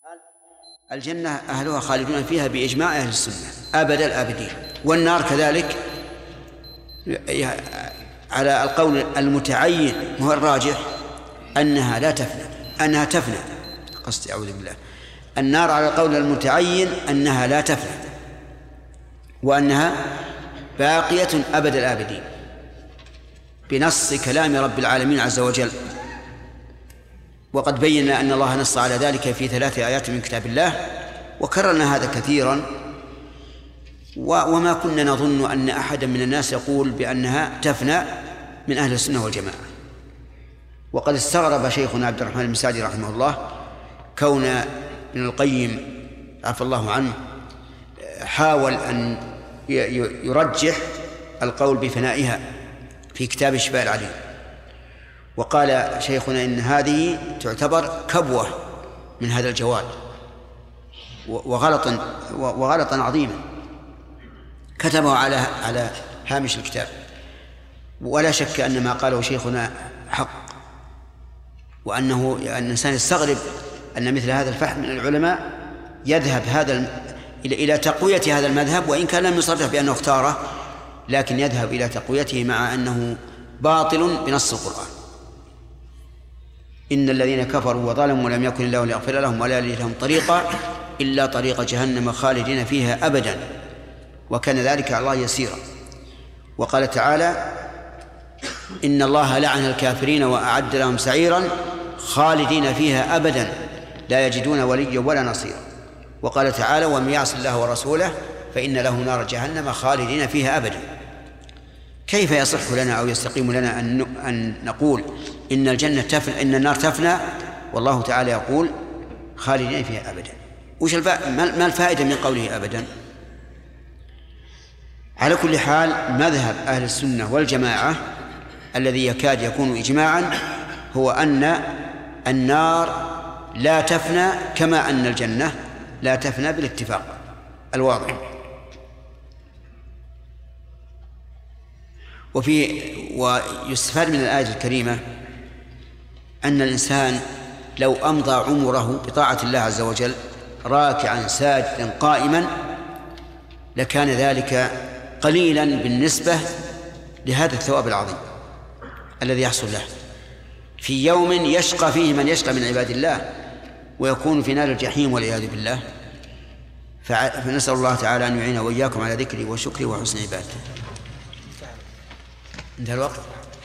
الجنة أهلها خالدون فيها بإجماع أهل السنة أبد الآبدين، والنار كذلك على القول المتعين هو الراجح أنها لا تفنى، أنها تفنى، قصدي أعوذ بالله، النار على القول المتعين أنها لا تفنى وأنها باقية أبد الآبدين بنص كلام رب العالمين عز وجل. وقد بينا أن الله نص على ذلك في 3 آيات من كتاب الله، وكررنا هذا كثيرا، وما كنا نظن أن أحدا من الناس يقول بأنها تفنى من أهل السنة والجماعة. وقد استغرب شيخنا عبد الرحمن المساعدي رحمه الله كون ابن القيم عفى الله عنه حاول أن يرجح القول بفنائها في كتاب الشفاء العليم، وقال شيخنا إن هذه تعتبر كبوة من هذا الجواد وغلطا عظيما كتبه على هامش الكتاب. ولا شك أن ما قاله شيخنا حق، وأن الإنسان يستغرب أن مثل هذا الفحم من العلماء يذهب إلى تقوية هذا المذهب، وإن كان لم يصرح بأنه اختاره، لكن يذهب إلى تقويته مع أنه باطل بنص القرآن. إن الذين كفروا وظلموا ولم يكن الله ليغفر لهم ولا يهديهم طريقا إلا طريق جهنم خالدين فيها أبدا وكان ذلك على الله يسيرا. وقال تعالى: إن الله لعن الكافرين وأعد لهم سعيرا خالدين فيها أبدا لا يجدون وليا ولا نصيرا. وقال تعالى: ومن يعص الله ورسوله فإن له نار جهنم خالدين فيها أبدا. كيف يصح لنا أو يستقيم لنا أن نقول إن الجنة تفنى، إن النار تفنى، والله تعالى يقول خالدين فيها أبدا؟ ما الفائدة من قوله أبدا؟ على كل حال، مذهب أهل السنة والجماعة الذي يكاد يكون إجماعا هو أن النار لا تفنى كما أن الجنة لا تفنى بالاتفاق الواضح. ويستفاد من الآية الكريمة أن الإنسان لو أمضى عمره بطاعة الله عز وجل راكعا ساجدا قائما لكان ذلك قليلا بالنسبة لهذا الثواب العظيم الذي يحصل له في يوم يشقى فيه من يشقى من عباد الله ويكون في نار الجحيم والعياذ بالله. فنسأل الله تعالى أن يعين وإياكم على ذكري وشكري وحسن عبادته. انتهى الوقت.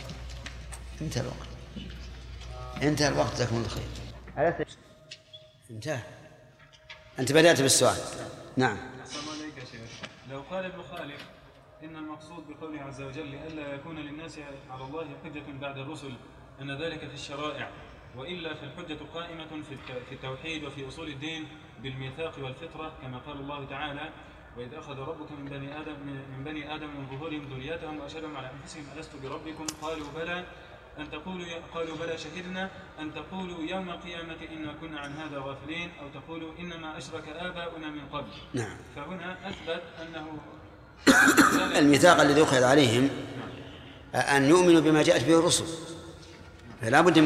جزاكم الله خير. انتهى. أنت بدأت بالسؤال. نعم. السلام عليكم يا شيخ. لو قال ابن خالد إن المقصود بقوله عز وجل لئلا يكون للناس على الله حجة بعد الرسل أن ذلك في الشرائع، وإلا فالحجة قائمة في التوحيد وفي أصول الدين بالميثاق والفطرة، كما قال الله تعالى: وإذ أخذ ربك من بني آدم من ظهورهم ذريتهم وأشهدهم على أنفسهم ألست بربكم قالوا بلى قالوا بلى شهدنا أن تقولوا يوم القيامة إنا كنا عن هذا غافلين، أو تقولوا إنما أشرك آباؤنا من قبل. نعم. فهنا أثبت أنه الميثاق الذي أخذ عليهم أن يؤمنوا بما جاءت به الرسل، فلا بد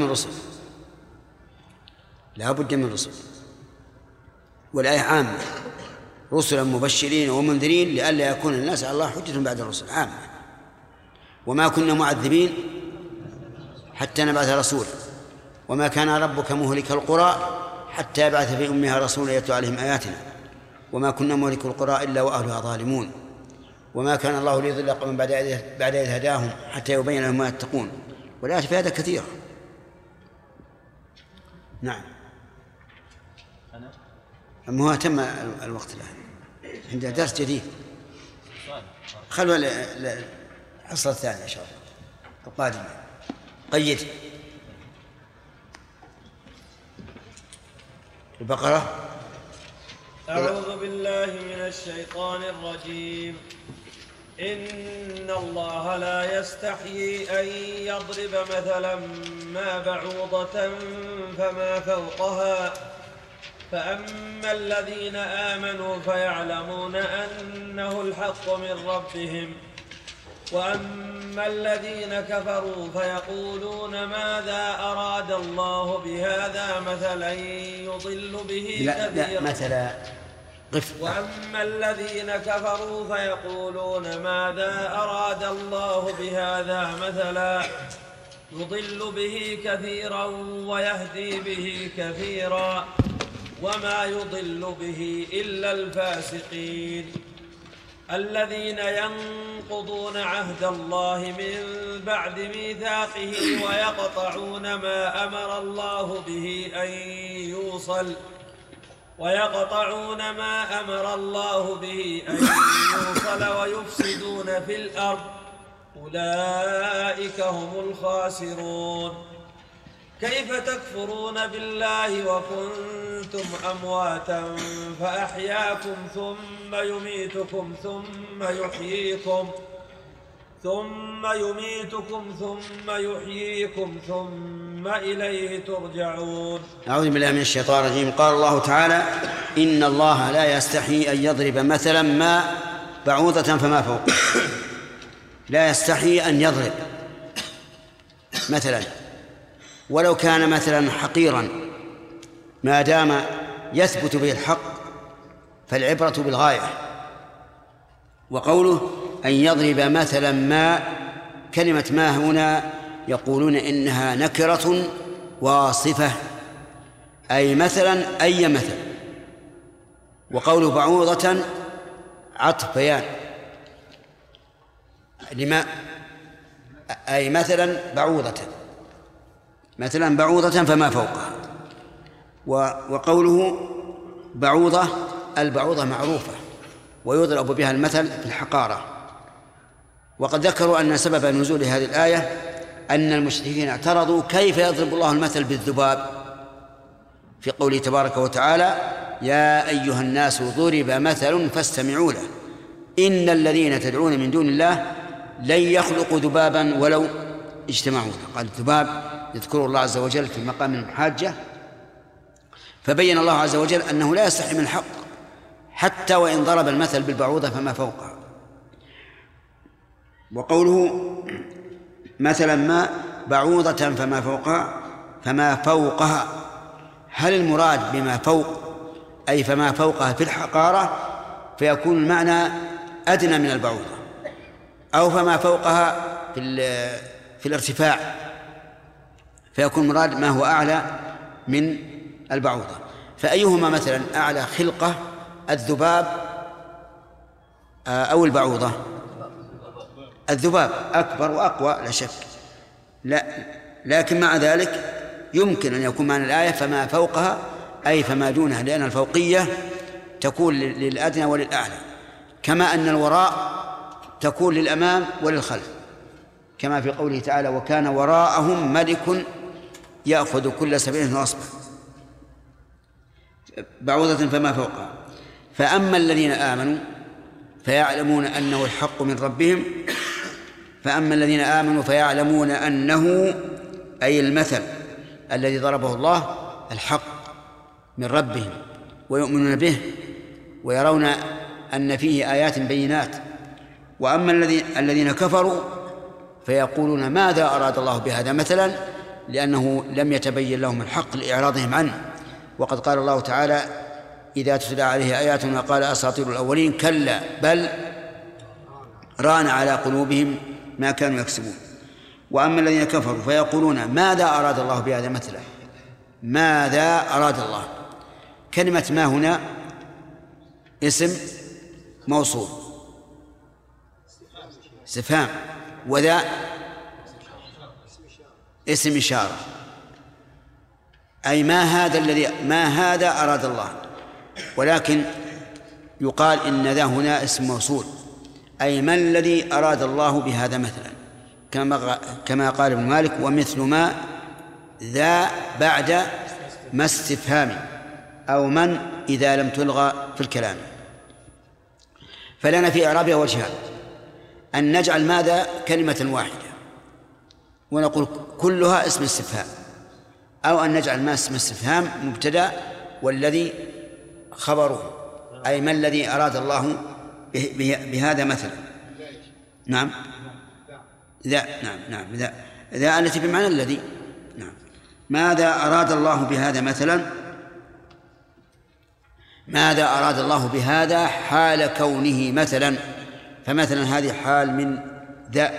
من رسل، والآية عامة: رسلا مبشرين ومنذرين لئلا يكون الناس على الله حجة بعد الرسل، عامة. وما كنا معذبين حتى نبعث رسولا وما كان ربك مهلك القرى حتى يبعث في أمها رسولا يتلو عليهم آياتنا وما كنا مهلك القرى إلا وأهلها ظالمون وما كان الله ليضل قوما بعد إذ هداهم حتى يبين لهم ما يتقون. والآيات في هذا كثيرة. نعم. أما هو تم الوقت الآن، عندنا درس جديد. خلوا الحصة الثانية إن شاء الله القادمة. قيد البقرة. أعوذ بالله من الشيطان الرجيم. إن الله لا يستحيي أن يضرب مثلا ما بعوضة فما فوقها، فأما الذين آمنوا فيعلمون أنه الحق من ربهم، وأما الذين كفروا فيقولون ماذا أراد أراد الله بهذا مثلا يضل به كثيرا. مثلا وأما الذين كفروا فيقولون ماذا أراد الله بهذا مثلا يضل به كثيرا ويهدي به كثيرا وما يضل به إلا الفاسقين الذين ينقضون عهد الله من بعد ميثاقه ويقطعون ما أمر الله به أن يوصل ويفسدون في الأرض أولئك هم الخاسرون. كيف تكفرون بالله وكنتم أمواتا فأحياكم ثم يميتكم ثم يحييكم ثم إليه ترجعون. أعوذ بالله من الشيطان الرجيم. قال الله تعالى إن الله لا يستحيي أن يضرب مثلا ما بعوضة فما فوق. لا يستحيي أن يضرب مثلا ولو كان مثلا حقيرا ما دام يثبت به الحق فالعبرة بالغاية. وقوله أن يضرب مثلا ما، كلمة ما هنا يقولون إنها نكرة واصفة أي مثلا أي مثل. وقوله بعوضة عطف بيان لما أي مثلا بعوضة فما فوقها. وقوله بعوضة، البعوضة معروفة ويضرب بها المثل في الحقارة. وقد ذكروا أن سبب نزول هذه الآية أن المشركين اعترضوا كيف يضرب الله المثل بالذباب في قوله تبارك وتعالى يا أيها الناس ضرب مثل فاستمعوا له إن الذين تدعون من دون الله لن يخلقوا ذبابا ولو اجتمعوا له. قال الذباب يذكر الله عز وجل في مقام المحاجة، فبين الله عز وجل أنه لا يستحي من الحق حتى وإن ضرب المثل بالبعوضة فما فوقها. وقوله مثلا ما بعوضة فما فوقها، هل المراد بما فوق أي فما فوقها في الحقارة فيكون المعنى أدنى من البعوضة، أو فما فوقها في الارتفاع فيكون مراد ما هو أعلى من البعوضة؟ فأيهما مثلا أعلى خلقة، الذباب أو البعوضة؟ الذباب أكبر وأقوى لا شك، لكن مع ذلك يمكن أن يكون معنى الآية فما فوقها أي فما دونها، لأن الفوقية تكون للأدنى وللأعلى، كما أن الوراء تكون للأمام وللخلف، كما في قوله تعالى وكان وراءهم ملك يأخذ كل سبيل غصبا. بعوضة فما فوقها. فأما الذين آمنوا فيعلمون أنه الحق من ربهم، فأما الذين آمنوا فيعلمون أنه أي المثل الذي ضربه الله الحق من ربهم ويؤمنون به ويرون أن فيه آيات بينات. وأما الذين كفروا فيقولون ماذا أراد الله بهذا مثلا، لأنه لم يتبين لهم الحق لإعراضهم عنه. وقد قال الله تعالى إذا تتلى عليه آياتنا قال أساطير الأولين كلا بل ران على قلوبهم ما كانوا يكسبون. وأما الذين كفروا فيقولون ماذا أراد الله بهذا مثلا، ماذا أراد الله، كلمة ما هنا اسم موصول استفهام، وذا اسم إشارة، أي ما هذا أراد الله. ولكن يقال إن ذا هنا اسم موصول أي ما الذي أراد الله بهذا مثلا، كما قال ابن مالك ومثل ما ذا بعد ما استفهام أو من إذا لم تلغى في الكلام. فلنا في إعرابها وجهان: أن نجعل ماذا كلمة واحدة ونقول كلها اسم استفهام، أو أن نجعل ما اسم استفهام مبتدأ والذي خبره أي ما الذي أراد الله بهذا مثلا. نعم ذا، نعم ذا التي بمعنى الذي. نعم ماذا أراد الله بهذا مثلا؟ ماذا أراد الله بهذا حال كونه مثلا؟ فمثلا هذه حال من ذا.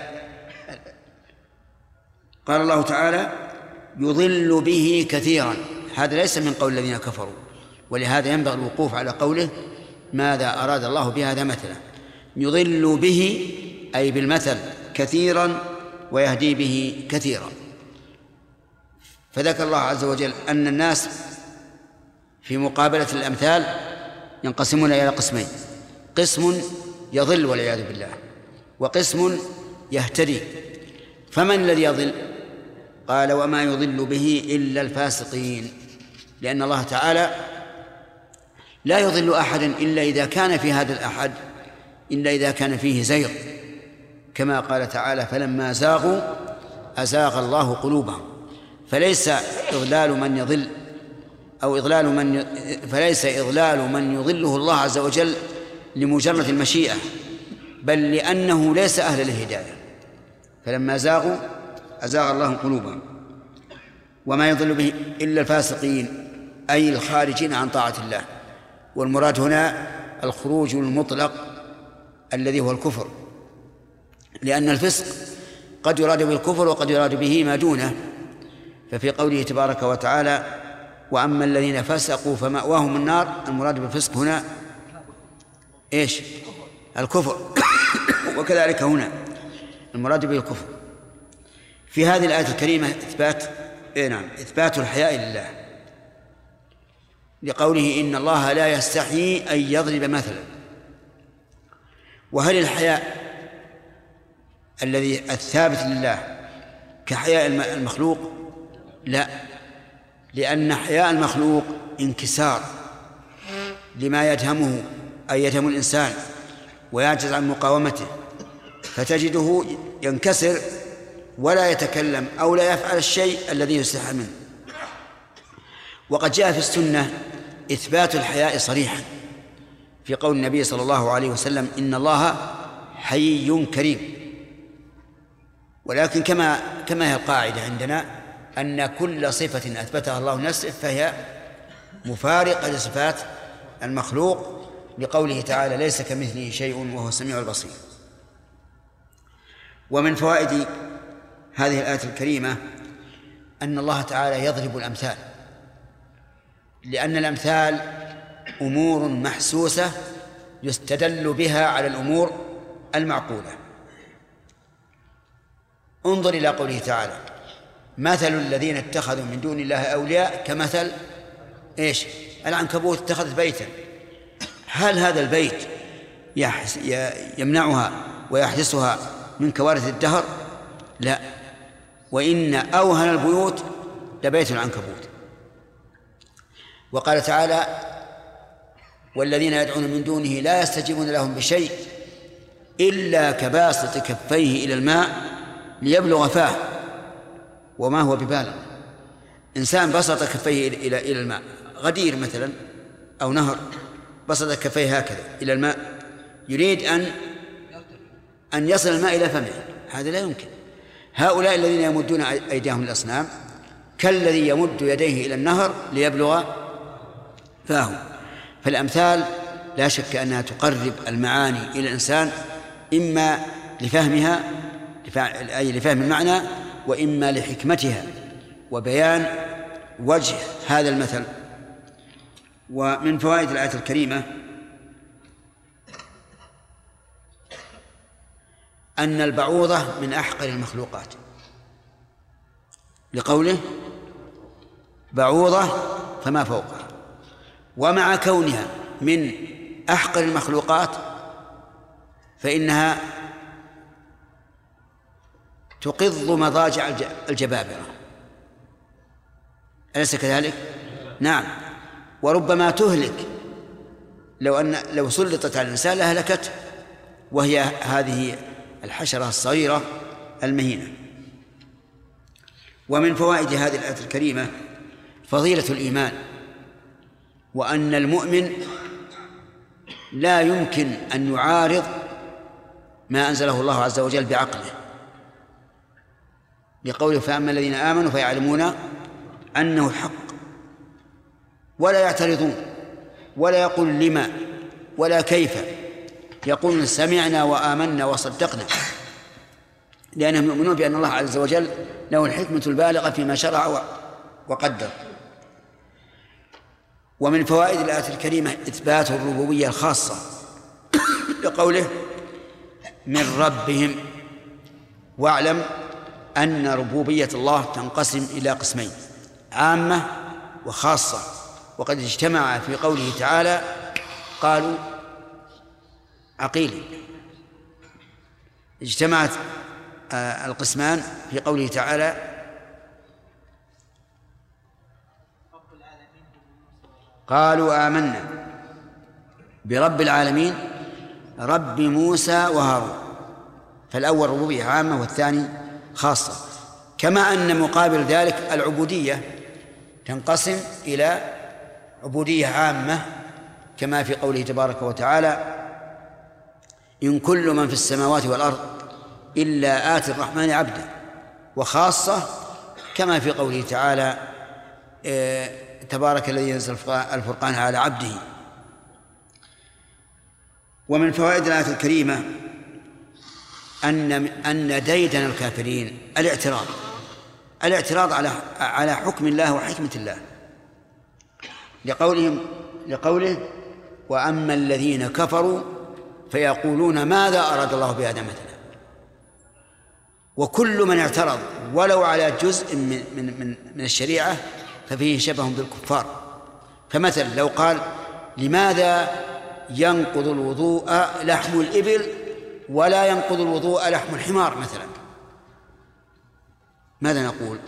قال الله تعالى يضل به كثيرا، هذا ليس من قول الذين كفروا، ولهذا ينبغي الوقوف على قوله ماذا أراد الله بهذا مثلا. يضل به أي بالمثل كثيرا ويهدي به كثيرا. فذكر الله عز وجل أن الناس في مقابلة الأمثال ينقسمون إلى قسمين: قسم يضل والعياذ بالله، وقسم يهتدي. فمن الذي يضل؟ قال وما يضل به إلا الفاسقين، لأن الله تعالى لا يضل أحدا إلا إذا كان في هذا الأحد إلا إذا كان فيه زيغ، كما قال تعالى فلما زاغوا أزاغ الله قلوبهم. فليس إضلال من يضل أو فليس إضلال من يضله الله عز وجل لمجرد المشيئة، بل لأنه ليس أهل للهداية. فلما زاغوا أزاغ الله قلوبهم. وما يضل به إلا الفاسقين أي الخارجين عن طاعة الله. والمراد هنا الخروج المطلق الذي هو الكفر، لأن الفسق قد يراد بالكفر وقد يراد به ما دونه. ففي قوله تبارك وتعالى وأما الذين فسقوا فمأواهم النار، المراد بالفسق هنا إيش؟ الكفر. وكذلك هنا المراد به الكفر. في هذه الآية الكريمة إثبات الحياء لله، لقوله إن الله لا يستحيي أن يضرب مثلا. وهل الحياء الذي الثابت لله كحياء المخلوق؟ لا، لأن حياء المخلوق انكسار لما يدهمه أي يدهم الإنسان ويعجز عن مقاومته، فتجده ينكسر ولا يتكلم أو لا يفعل الشيء الذي يستحى منه. وقد جاء في السنة إثبات الحياء صريحا في قول النبي صلى الله عليه وسلم إن الله حيي كريم. ولكن كما هي القاعدة عندنا أن كل صفة أثبتها الله نفسه فهي مفارقة لصفات المخلوق، لقوله تعالى ليس كمثله شيء وهو السميع البصير. ومن فوائد هذه الآية الكريمة أن الله تعالى يضرب الأمثال، لأن الأمثال أمور محسوسة يستدل بها على الأمور المعقولة. انظر إلى قوله تعالى مثل الذين اتخذوا من دون الله أولياء كمثل إيش؟ العنكبوت اتخذت بيتا. هل هذا البيت يمنعها ويحدثها من كوارث الدهر؟ لا، وإن أوهن البيوت لبيت العنكبوت. وقال تعالى والذين يدعون من دونه لا يستجيبون لهم بشيء إلا كباسط كفيه إلى الماء ليبلغ فاه وما هو ببالغ. إنسان بسط كفيه إلى الماء، غدير مثلا أو نهر، بسط كفيه هكذا إلى الماء يريد أن يصل الماء إلى فمه، هذا لا يمكن. هؤلاء الذين يمدون أيديهم للأصنام كالذي يمد يديه إلى النهر ليبلغ فاه. فالأمثال لا شك أنها تقرب المعاني إلى الإنسان، إما لفهمها أي لفهم المعنى، وإما لحكمتها وبيان وجه هذا المثل. ومن فوائد الآية الكريمة أن البعوضة من أحقر المخلوقات، لقوله بعوضة فما فوقها. ومع كونها من أحقر المخلوقات فإنها تقض مضاجع الجبابرة، أليس كذلك؟ نعم. وربما تهلك لو سلطت على الإنسان لهلكته، وهي هذه الحشرة الصغيرة المهينة. ومن فوائد هذه الآية الكريمة فضيلة الإيمان، وأن المؤمن لا يمكن أن يعارض ما أنزله الله عز وجل بعقله، لقوله فأما الذين آمنوا فيعلمون أنه الحق ولا يعترضون ولا يقول لما ولا كيف، يقولون سمعنا وآمنا وصدقنا، لأنهم يؤمنون بأن الله عز وجل له الحكمة البالغة فيما شرع وقدر. ومن فوائد الآية الكريمة إثبات الربوبية الخاصة لقوله من ربهم. واعلم أن ربوبية الله تنقسم إلى قسمين: عامة وخاصة. وقد اجتمع في قوله تعالى قالوا عقيل، اجتمعت القسمان في قوله تعالى قالوا آمنا برب العالمين رب موسى وهارون. فالأول ربوبية عامة والثاني خاصة. كما أن مقابل ذلك العبودية تنقسم إلى عبودية عامة كما في قوله تبارك وتعالى إن كل من في السماوات والأرض إلا آتي الرحمن عبدا، وخاصة كما في قوله تعالى تبارك الذي ينزل الفرقان على عبده. ومن فوائد الآية الكريمة أن ديدن الكافرين الاعتراض على حكم الله وحكمة الله، لقوله وأما الذين كفروا فيقولون ماذا أراد الله بهذا مثلا. وكل من اعترض ولو على جزء من الشريعة ففيه شبه بالكفار. فمثلا لو قال لماذا ينقض الوضوء لحم الإبل ولا ينقض الوضوء لحم الحمار مثلا، ماذا نقول؟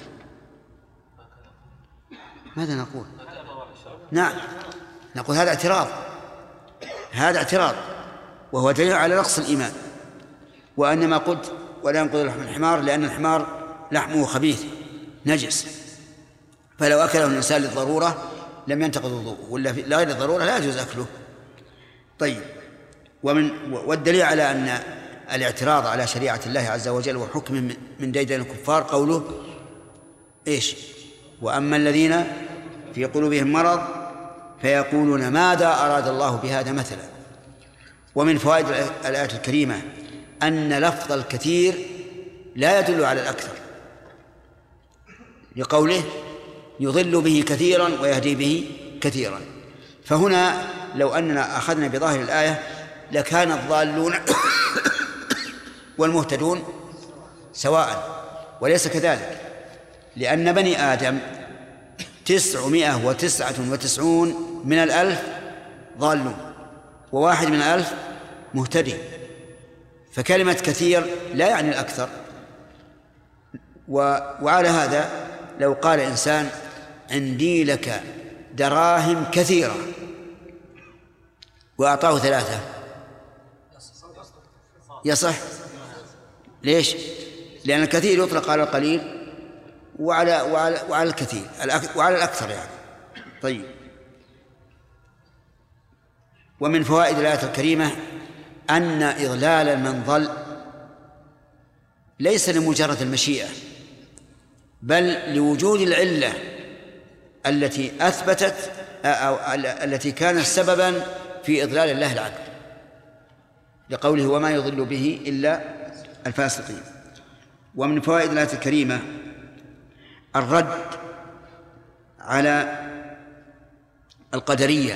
نعم، نقول هذا اعتراض وهو دليل على نقص الإيمان. وأنما قلت ولا ينقض لحم الحمار لأن الحمار لحمه خبيث نجس، فلو أكله الإنسان للضرورة لم ينتقض وضوءه، ولا لغير الضرورة لا يجوز أكله. طيب، والدليل على أن الاعتراض على شريعة الله عز وجل وحكمه من ديدن الكفار قوله إيش؟ وأما الذين في قلوبهم مرض فيقولون ماذا أراد الله بهذا مثلا. ومن فوائد الآية الكريمة أن لفظ الكثير لا يدل على الأكثر، لقوله يضل به كثيرا ويهدي به كثيرا. فهنا لو أننا أخذنا بظاهر الآية لكان الضالون والمهتدون سواء، وليس كذلك، لأن بني آدم 999 من 1000 ضالون و1 من 1000 مهتدي. فكلمة كثير لا يعني الأكثر. وعلى هذا لو قال إنسان عندي لك دراهم كثيرة وأعطاه 3 يصح؟ ليش؟ لأن الكثير يطلق على القليل وعلى الكثير وعلى الأكثر يعني. طيب، ومن فوائد الآية الكريمة أن إضلال من ضل ليس لمجرد المشيئة، بل لوجود العلة التي أثبتت أو التي كانت سببا في إضلال الله العبد، لقوله وما يضل به إلا الفاسقين. ومن فوائد الآية الكريمة الرد على القدرية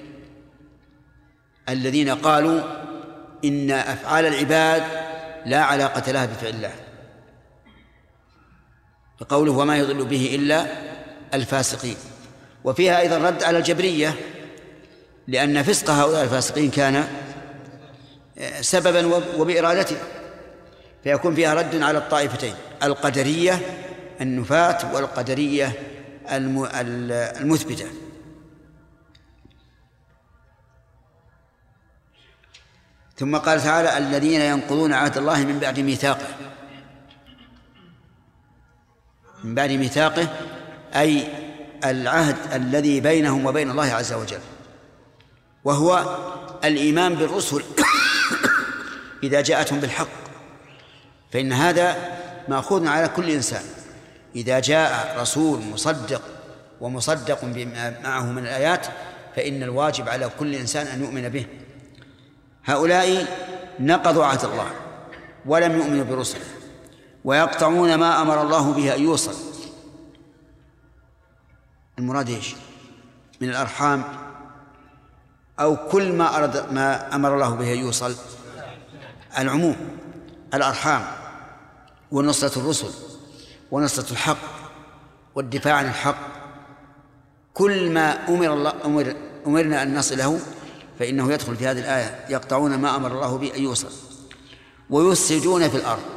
الذين قالوا إن أفعال العباد لا علاقة لها بفعل الله، بقوله وما يضل به إلا الفاسقين. وفيها أيضا رد على الجبرية، لأن فسق هؤلاء الفاسقين كان سببا وبإرادته، فيكون فيها رد على الطائفتين، القدرية النفاة والقدرية المثبتة. ثم قال تعالى الذين ينقضون عهد الله من بعد ميثاقه، أي العهد الذي بينهم وبين الله عز وجل، وهو الإيمان بالرسل إذا جاءتهم بالحق. فإن هذا مأخوذ على كل إنسان، إذا جاء رسول مصدق ومصدق بما معه من الآيات، فإن الواجب على كل إنسان أن يؤمن به. هؤلاء نقضوا عهد الله ولم يؤمنوا برسله، ويقطعون ما أمر الله به أن يوصل. المراد إيش؟ من الأرحام أو كل ما أمر الله به أن يوصل؟ العموم، الأرحام ونصرة الرسل ونصرة الحق والدفاع عن الحق، كل ما أمرنا أن نصله فإنه يدخل في هذه الآية. يقطعون ما أمر الله به أن يوصل ويفسدون في الأرض.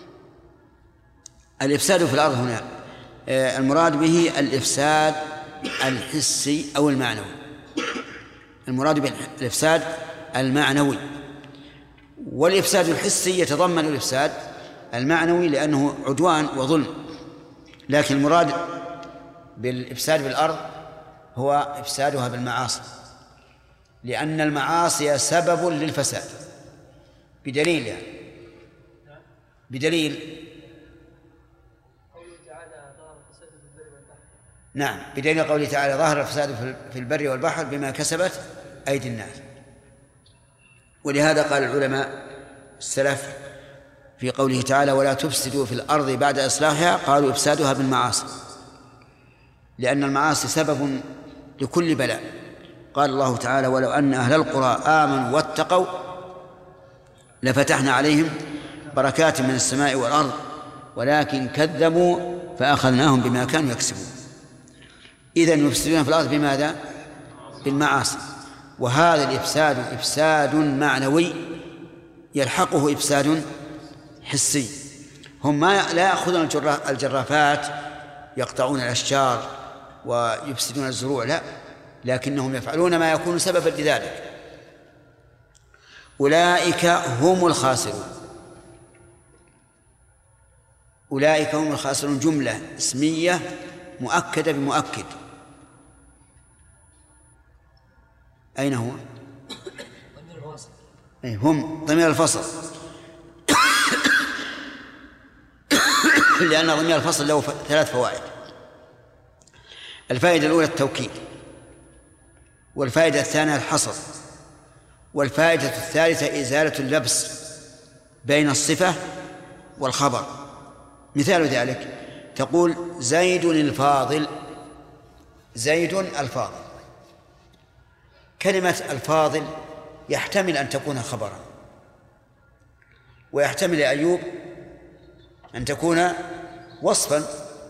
الإفساد في الأرض هنا المراد به الإفساد الحسي أو المعنوي. المراد بالإفساد المعنوي، والإفساد الحسي يتضمن الإفساد المعنوي لأنه عدوان وظلم، لكن المراد بالإفساد بالأرض هو إفسادها بالمعاصي، لأن المعاصي سبب للفساد. بدليل يعني بدليل نعم، بدليل قوله تعالى ظهر الفساد في البر والبحر بما كسبت أيدي الناس. ولهذا قال العلماء السلف في قوله تعالى ولا تفسدوا في الأرض بعد إصلاحها، قالوا إفسادها بالمعاصي، لأن المعاصي سبب لكل بلاء. قال الله تعالى ولو أن أهل القرى آمنوا واتقوا لفتحنا عليهم بركات من السماء والأرض ولكن كذبوا فأخذناهم بما كانوا يكسبون. إذن يفسدون في الأرض بماذا؟ بالمعاصي. وهذا الإفساد إفساد معنوي يلحقه إفساد حسي. هم لا يأخذون الجرافات يقطعون الأشجار ويفسدون الزروع، لا، لكنهم يفعلون ما يكون سببا لذلك. أولئك هم الخاسرون. أولئك هم الخاسرون جملة اسمية مؤكدة بمؤكد. أين هو؟ هم ضمير الفصل لأن ضمير الفصل له 3 فوائد. الفائدة الأولى التوكيد، والفائدة الثانية الحصر، والفائدة الثالثة إزالة اللبس بين الصفة والخبر. مثال ذلك تقول زيد الفاضل. زيد الفاضل، كلمة الفاضل يحتمل أن تكون خبرا، ويحتمل يا أيوب أن تكون وصفا،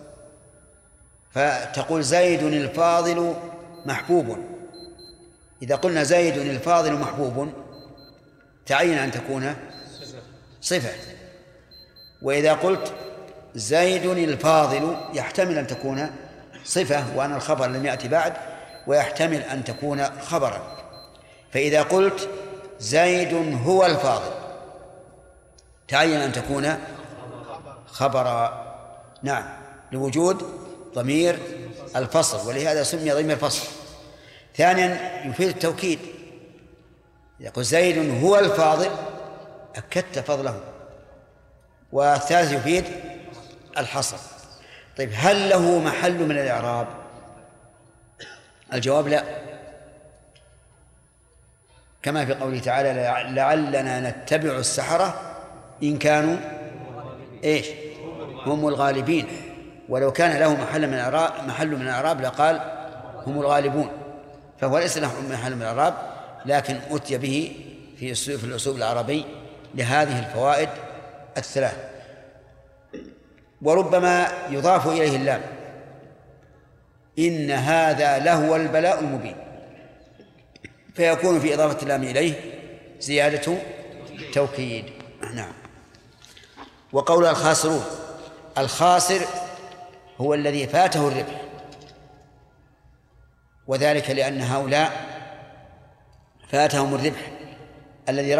فتقول زيد الفاضل محبوب. إذا قلنا زيد الفاضل محبوب تعين أن تكون صفة. وإذا قلت زيد الفاضل يحتمل أن تكون صفة وأن الخبر لم يأتي بعد، ويحتمل أن تكون خبرا. فإذا قلت زيد هو الفاضل تعين أن تكون خبرا، نعم، لوجود ضمير الفصل، ولهذا سمي ضمير الفصل. ثانيا يفيد التوكيد. يقول زيد هو الفاضل أكدت فضله. والثالث يفيد الحصر. طيب هل له محل من الإعراب؟ الجواب لا، كما في قوله تعالى لعلنا نتبع السحرة إن كانوا إيش هم الغالبين. ولو كان له محل من الإعراب لقال هم الغالبون، فهو ليس له محل من الإعراب، لكن أتي به في الأسلوب العربي لهذه الفوائد الثلاث. وربما يضاف إليه اللام، إن هذا لهو البلاء المبين، فيكون في إضافة اللام إليه زيادة توكيد. نعم. وقول الخاسرون، الخاسر هو الذي فاته الربح، وذلك لأن هؤلاء فاتهم الربح. الذي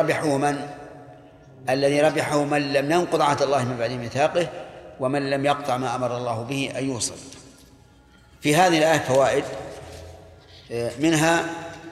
ربحه من لم ينقض عهد الله من بعد ميثاقه، ومن لم يقطع ما أمر الله به أن يوصل. في هذه الآية فوائد، منها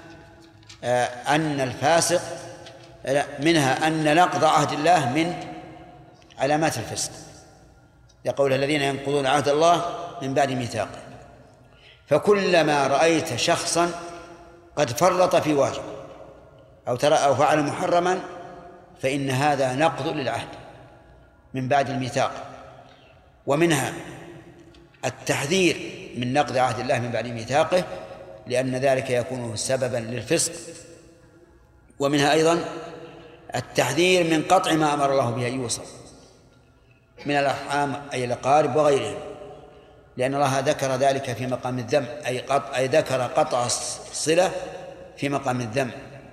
أن الفاسق منها أن نقض عهد الله من علامات الفسق، لقول الذين ينقضون عهد الله من بعد ميثاقه. فكلما رأيت شخصا قد فرط في واجب أو فعل محرما فإن هذا نقض للعهد من بعد الميثاق. ومنها التحذير من نقض عهد الله من بعد ميثاقه، لأن ذلك يكون سببا للفسق. ومنها أيضا التحذير من قطع ما أمر الله به أن يوصل من الأرحام أي الأقارب وغيرهم، لأن الله ذكر ذلك في مقام الذم، أي ذكر قطع الصلة في مقام الذم.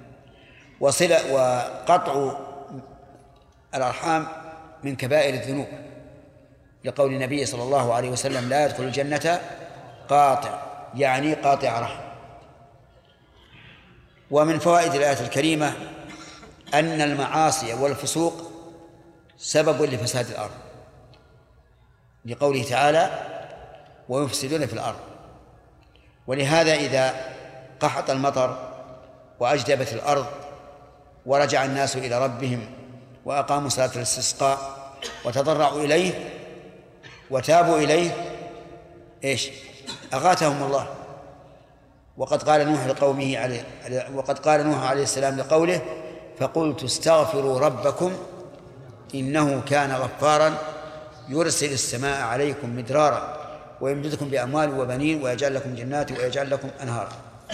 وقطع الأرحام من كبائر الذنوب، لقول النبي صلى الله عليه وسلم: لا يدخل الجنة قاطع، يعني قاطع رحم. ومن فوائد الآية الكريمة أن المعاصي والفسوق سبب لفساد الأرض، لقوله تعالى: ويفسدون في الأرض. ولهذا إذا قحط المطر وأجدبت الأرض ورجع الناس إلى ربهم وأقاموا صلاة الاستسقاء وتضرعوا إليه وتابوا إليه أغاثهم الله. وقد قال نوح عليه السلام لقوله: فقلت استغفروا ربكم إنه كان غفارا يرسل السماء عليكم مدرارا ويمددكم بأموال وبنين ويجعل لكم جنات ويجعل لكم أنهارا.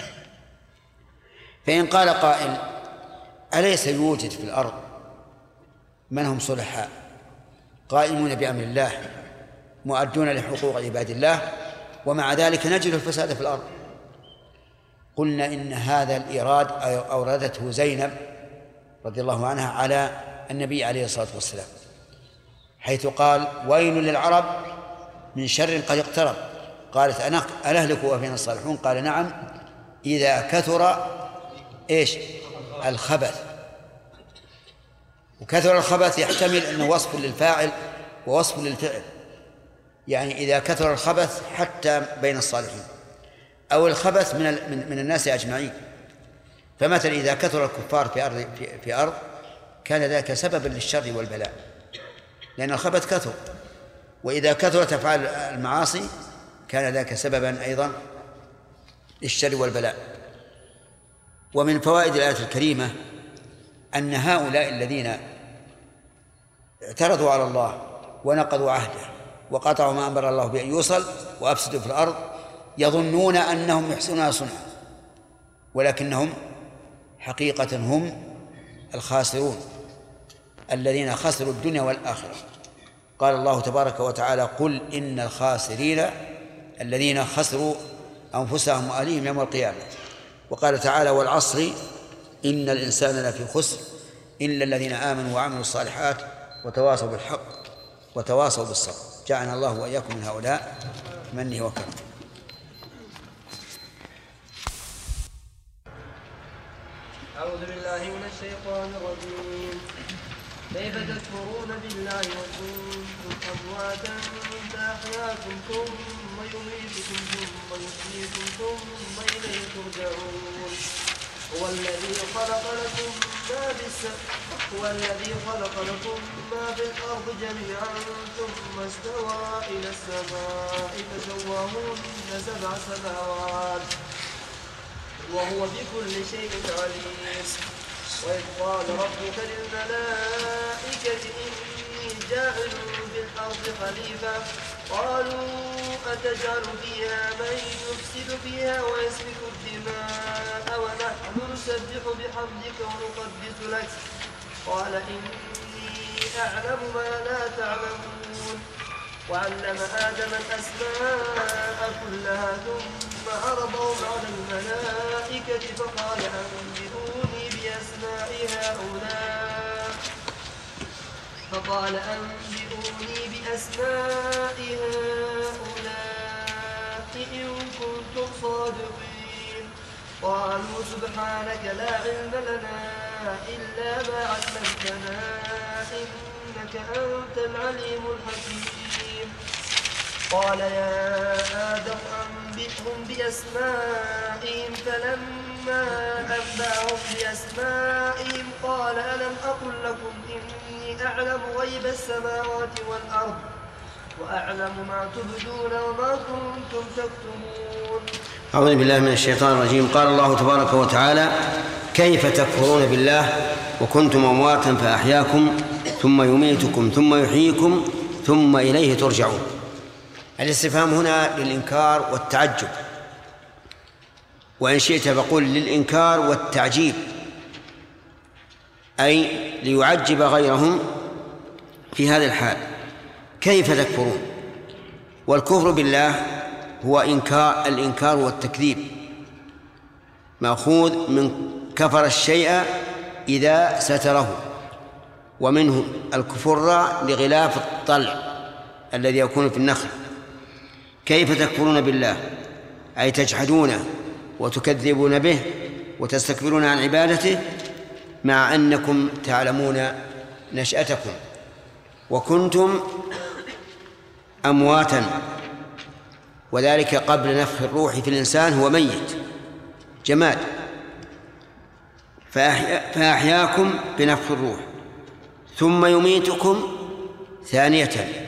فإن قال قائل: أليس يوجد في الأرض من هم صلحاء قائمون بأمر الله مؤدون لحقوق عباد الله ومع ذلك نجد الفساد في الأرض؟ قلنا إن هذا الإيراد أوردته زينب رضي الله عنها على النبي عليه الصلاة والسلام، حيث قال: ويل للعرب من شر قد اقترب. قالت: أنهلك وفينا الصالحون؟ قال: نعم، إذا كثر الخبث. وكثر الخبث يحتمل أنه وصف للفاعل ووصف للفعل، يعني إذا كثر الخبث حتى بين الصالحين، أو الخبث من الناس أجمعين. فمثلا إذا كثر الكفار في أرض كان ذلك سببا للشر والبلاء، لأن الخبث كثر. وإذا كثرت أفعال المعاصي كان ذلك سببا أيضا للشر والبلاء. ومن فوائد الآية الكريمة أن هؤلاء الذين اعترضوا على الله ونقضوا عهده وقطعوا ما أمر الله بأن يوصل وأفسدوا في الأرض يظنون أنهم يحسنون صنعا، ولكنهم حقيقة هم الخاسرون الذين خسروا الدنيا والآخرة. قال الله تبارك وتعالى: قل إن الخاسرين الذين خسروا أنفسهم وأهليهم يوم القيامة. وقال تعالى: والعصر إن الإنسان لفي خسر إلا الذين آمنوا وعملوا الصالحات وتواصوا بالحق وتواصوا بالصبر. جعلنا الله وإياكم من هؤلاء منه وكرمه. أعوذ بالله من الشيطان الرجيم. كيف تكفرون بالله وكنتم أمواتا فأحياكم ثم يميتكم ثم يحييكم ثم إليه ترجعون. هو الذي خلق لكم ما في الأرض جميعا ثم استوى إلى السماء فسواهن 7 سماوات وهو بكل شيء عليم. وإذ قال ربك للملائكة إني جاعل في الأرض خليفة قالوا أتجعل فيها من يفسد فيها ويسفك الدماء ونحن نسبح بحمدك ونقدس لك قال إني أعلم ما لا تعلمون. وعلم آدم الأسماء كلها ثم عرضهم على الملائكة فقال أنبئوني بأسماء هؤلاء إن كنتم صادقين. قالوا سبحانك لا علم لنا إلا ما علمتنا إنك أنت العليم الحكيم. قال يا آدم أنبئهم بأسمائهم فلما أنبأهم بأسمائهم قال ألم أقل لكم إني أعلم غيب السماوات والأرض وأعلم ما تبدون وما كنتم تكتمون. أعوذ بالله من الشيطان الرجيم. قال الله تبارك وتعالى: كيف تكفرون بالله وكنتم أمواتا فأحياكم ثم يميتكم ثم يحييكم ثم إليه ترجعون. الاستفهام هنا للإنكار والتعجب، وإن شئت فقل للإنكار والتعجيب، أي ليعجب غيرهم في هذا الحال. كيف تكفرون؟ والكفر بالله هو الإنكار والتكذيب، مأخوذ من كفر الشيء إذا ستره، ومنه الكفر لغلاف الطلع الذي يكون في النخل. كيف تكفرون بالله؟ أي تجحدونه وتكذبون به وتستكبرون عن عبادته، مع أنكم تعلمون نشأتكم وكنتم أمواتا، وذلك قبل نفخ الروح في الإنسان هو ميت جماد، فأحياكم بنفخ الروح ثم يميتكم ثانية،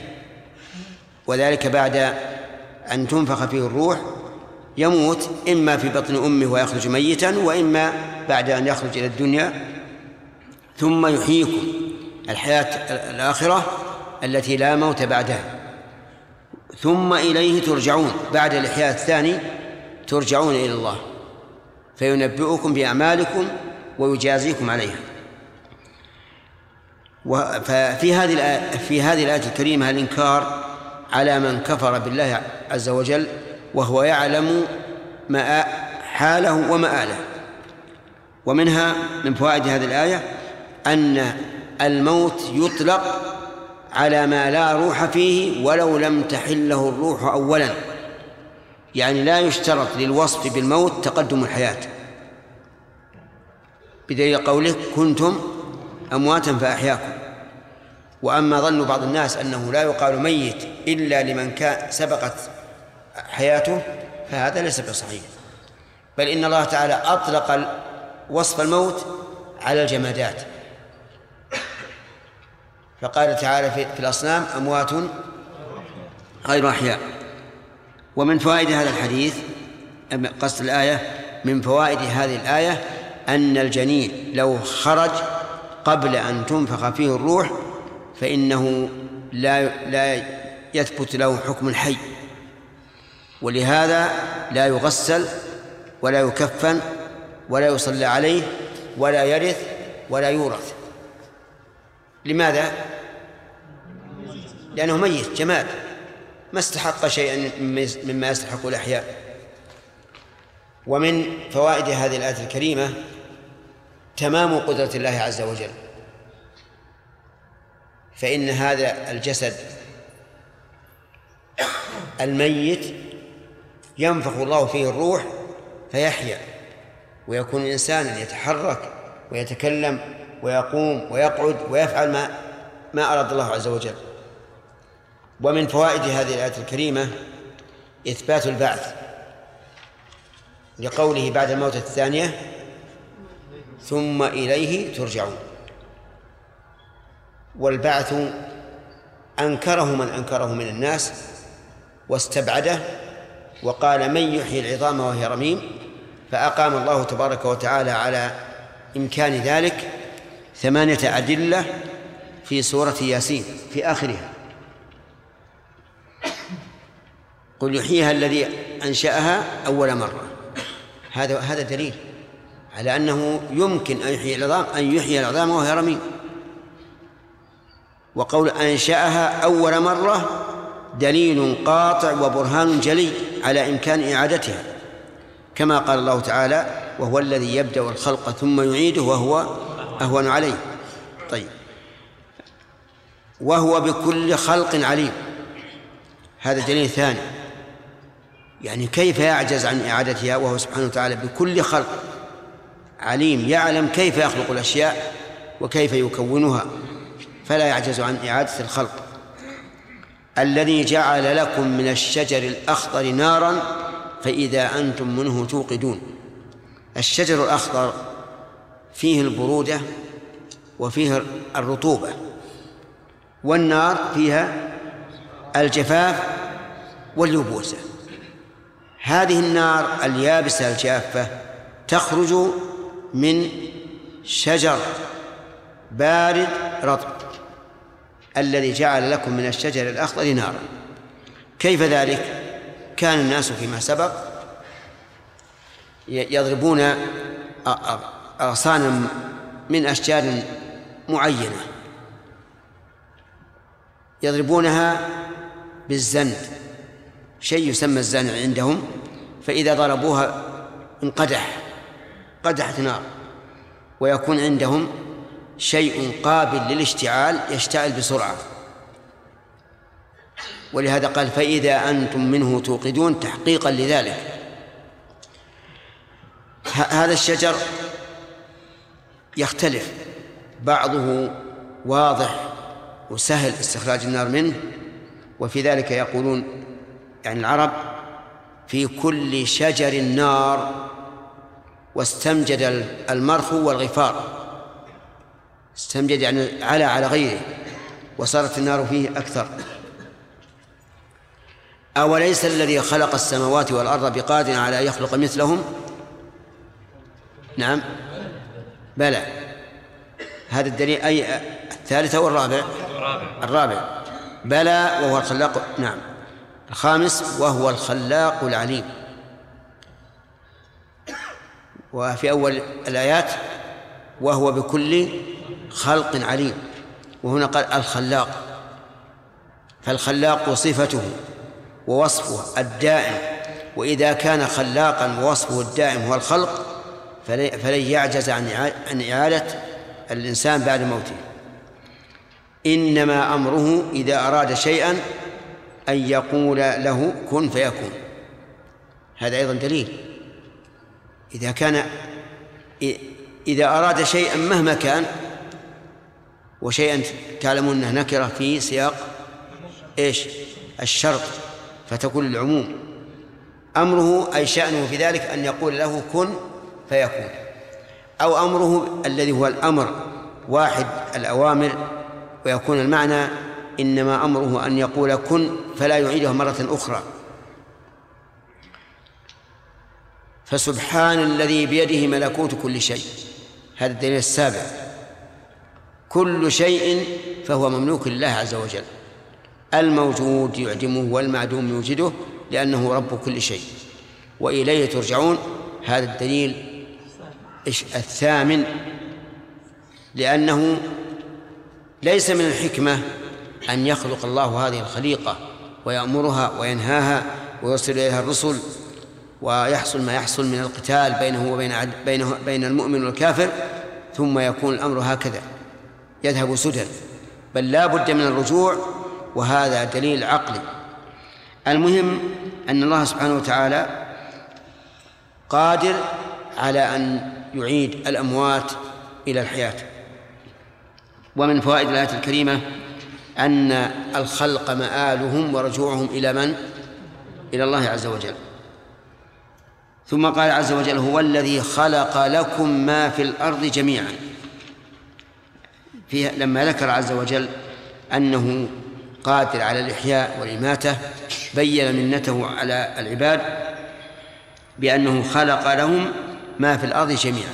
وذلك بعد أن تنفخ فيه الروح يموت إما في بطن أمه ويخرج ميتا، وإما بعد أن يخرج إلى الدنيا، ثم يحييكم الحياة الآخرة التي لا موت بعدها، ثم إليه ترجعون. بعد الإحياء الثاني ترجعون إلى الله فينبئكم بأعمالكم ويجازيكم عليها. ففي هذه الآية الكريمة الإنكار على من كفر بالله عز وجل وهو يعلم حاله ومآله. ومنها من فوائد هذه الآية أن الموت يطلق على ما لا روح فيه ولو لم تحله الروح أولا، يعني لا يشترط للوصف بالموت تقدم الحياة، بدليل قوله كنتم أمواتا فأحياكم. وأما ظن بعض الناس أنه لا يقال ميت إلا لمن سبقت حياته فهذا ليس بصحيح، بل إن الله تعالى أطلق وصف الموت على الجمادات، فقال تعالى في الأصنام أموات غير أحياء. ومن فوائد هذا الحديث قصد الآية، من فوائد هذه الآية أن الجنين لو خرج قبل أن تنفخ فيه الروح فإنه لا يثبت له حكم الحي، ولهذا لا يغسل ولا يكفن ولا يصلى عليه ولا يرث ولا يورث. لماذا؟ لأنه ميت جماد ما استحق شيئا مما يستحق الأحياء. ومن فوائد هذه الآية الكريمة تمام قدرة الله عز وجل، فإن هذا الجسد الميت ينفخ الله فيه الروح فيحيا ويكون إنسانا يتحرك ويتكلم ويقوم ويقعد ويفعل ما أراد الله عز وجل. ومن فوائد هذه الآية الكريمة إثبات البعث لقوله بعد الموت الثانية ثم إليه ترجعون. والبعث أنكره من أنكره من الناس واستبعده وقال من يحيي العظام وهي رميم، فأقام الله تبارك وتعالى على إمكان ذلك 8 أدلة في سورة ياسين في آخرها. قل يحييها الذي أنشأها أول مرة، هذا دليل على أنه يمكن أن يحيي العظام وهي رميم. وقول أنشأها أول مرة دليل قاطع وبرهان جلي على إمكان إعادتها، كما قال الله تعالى وهو الذي يبدأ الخلق ثم يعيده وهو أهون عليه. طيب، وهو بكل خلق عليم، هذا دليل ثاني، يعني كيف يعجز عن إعادتها وهو سبحانه وتعالى بكل خلق عليم، يعلم كيف يخلق الأشياء وكيف يكونها، فلا يعجز عن إعادة الخلق. الذي جعل لكم من الشجر الأخضر نارا فإذا أنتم منه توقدون. الشجر الأخضر فيه البرودة وفيه الرطوبة، والنار فيها الجفاف واليبوسة. هذه النار اليابسة الجافة تخرج من شجر بارد رطب الذي جعل لكم من الشجر الأخضر نارا. كيف ذلك؟ كان الناس فيما سبق يضربون أغصانا من أشجار معينة يضربونها بالزند، شيء يسمى الزند عندهم، فإذا ضربوها قدحت نار، ويكون عندهم شيء قابل للاشتعال يشتعل بسرعة، ولهذا قال فإذا أنتم منه توقدون تحقيقا لذلك. هذا الشجر يختلف، بعضه واضح وسهل استخراج النار منه، وفي ذلك يقولون يعني العرب في كل شجر نار، واستمجد المرخو والغفار، استمجد يعني على غيره، وصارت النار فيه أكثر. أوليس الذي خلق السماوات والأرض بقادر على أن يخلق مثلهم؟ نعم بلى. هذا الدليل أي الثالثة والرابع؟ الرابع بلى وهو الخلاق. نعم. الخامس وهو الخلاق العليم. وفي أول الآيات وهو بكل خلق عليم، وهنا قال الخلاق، فالخلاق صفته ووصفه الدائم، وإذا كان خلاقا ووصفه الدائم هو الخلق فلن يعجز عن إعادة الإنسان بعد موته. إنما أمره إذا أراد شيئا أن يقول له كن فيكون. هذا أيضا دليل، إذا أراد شيئا مهما كان، وشيئا تعلمون أنه نكرة في سياق إيش؟ الشرط، فتكون العموم. أمره أي شأنه في ذلك أن يقول له كن فيكون، أو أمره الذي هو الأمر واحد الأوامر، ويكون المعنى إنما أمره أن يقول كن فلا يعيده مرة أخرى. فسبحان الذي بيده ملكوت كل شيء، هذا الدليل السابع. كل شيء فهو مملوك لله عز وجل، الموجود يعدمه والمعدوم يوجده، لأنه رب كل شيء وإليه ترجعون. هذا الدليل الثامن، لأنه ليس من الحكمة أن يخلق الله هذه الخليقة ويأمرها وينهاها ويرسل إليها الرسل ويحصل ما يحصل من القتال بينه وبين المؤمن والكافر، ثم يكون الأمر هكذا يذهب سدى، بل لا بد من الرجوع، وهذا دليل عقلي. المهم أن الله سبحانه وتعالى قادر على أن يعيد الأموات إلى الحياة. ومن فوائد الآية الكريمة أن الخلق مآلهم ورجوعهم إلى من؟ إلى الله عز وجل. ثم قال عز وجل هو الذي خلق لكم ما في الأرض جميعا. لما ذكر عز وجل أنه قادر على الإحياء والإماتة بين منته على العباد بأنه خلق لهم ما في الأرض جميعا،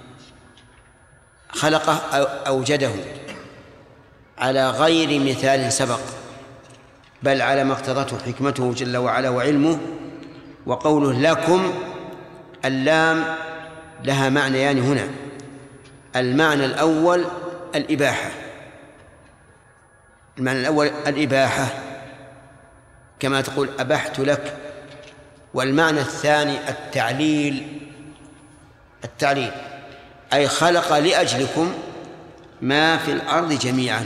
خلقه أوجده على غير مثال سبق، بل على ما اقتضته حكمته جل وعلا وعلمه. وقوله لكم، اللام لها معنيان هنا. المعنى الأول الإباحة، المعنى الأول الإباحة كما تقول أبحت لك، والمعنى الثاني التعليل أي خلق لأجلكم ما في الأرض جميعا.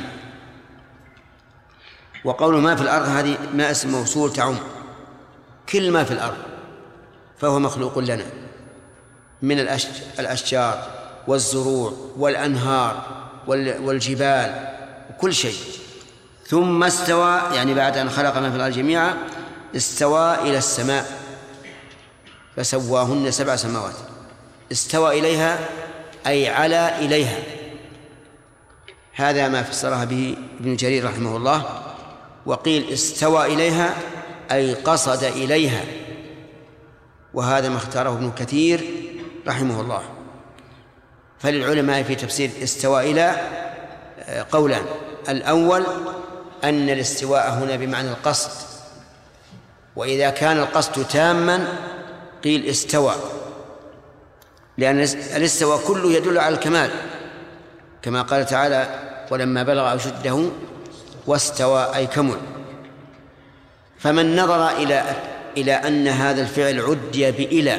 وقول ما في الأرض هذه ما اسم موصول تعم كل ما في الأرض، فهو مخلوق لنا من الأشجار والزروع والأنهار والجبال وكل شيء. ثم استوى، يعني بعد أن خلق ما في الأرض جميعا استوى إلى السماء فسواهن 7 سماوات. استوى إليها أي على إليها، هذا ما فسرها به ابن جرير رحمه الله. وقيل استوى إليها أي قصد إليها، وهذا ما اختاره ابن كثير رحمه الله. فللعلماء في تفسير استوى إلى قولان: الأول أن الاستواء هنا بمعنى القصد، وإذا كان القصد تاما قيل استوى، لأن الاستواء كله يدل على الكمال، كما قال تعالى: ولما بلغ أشده واستوى أي كمل. فمن نظر إلى أن هذا الفعل عدي بإلى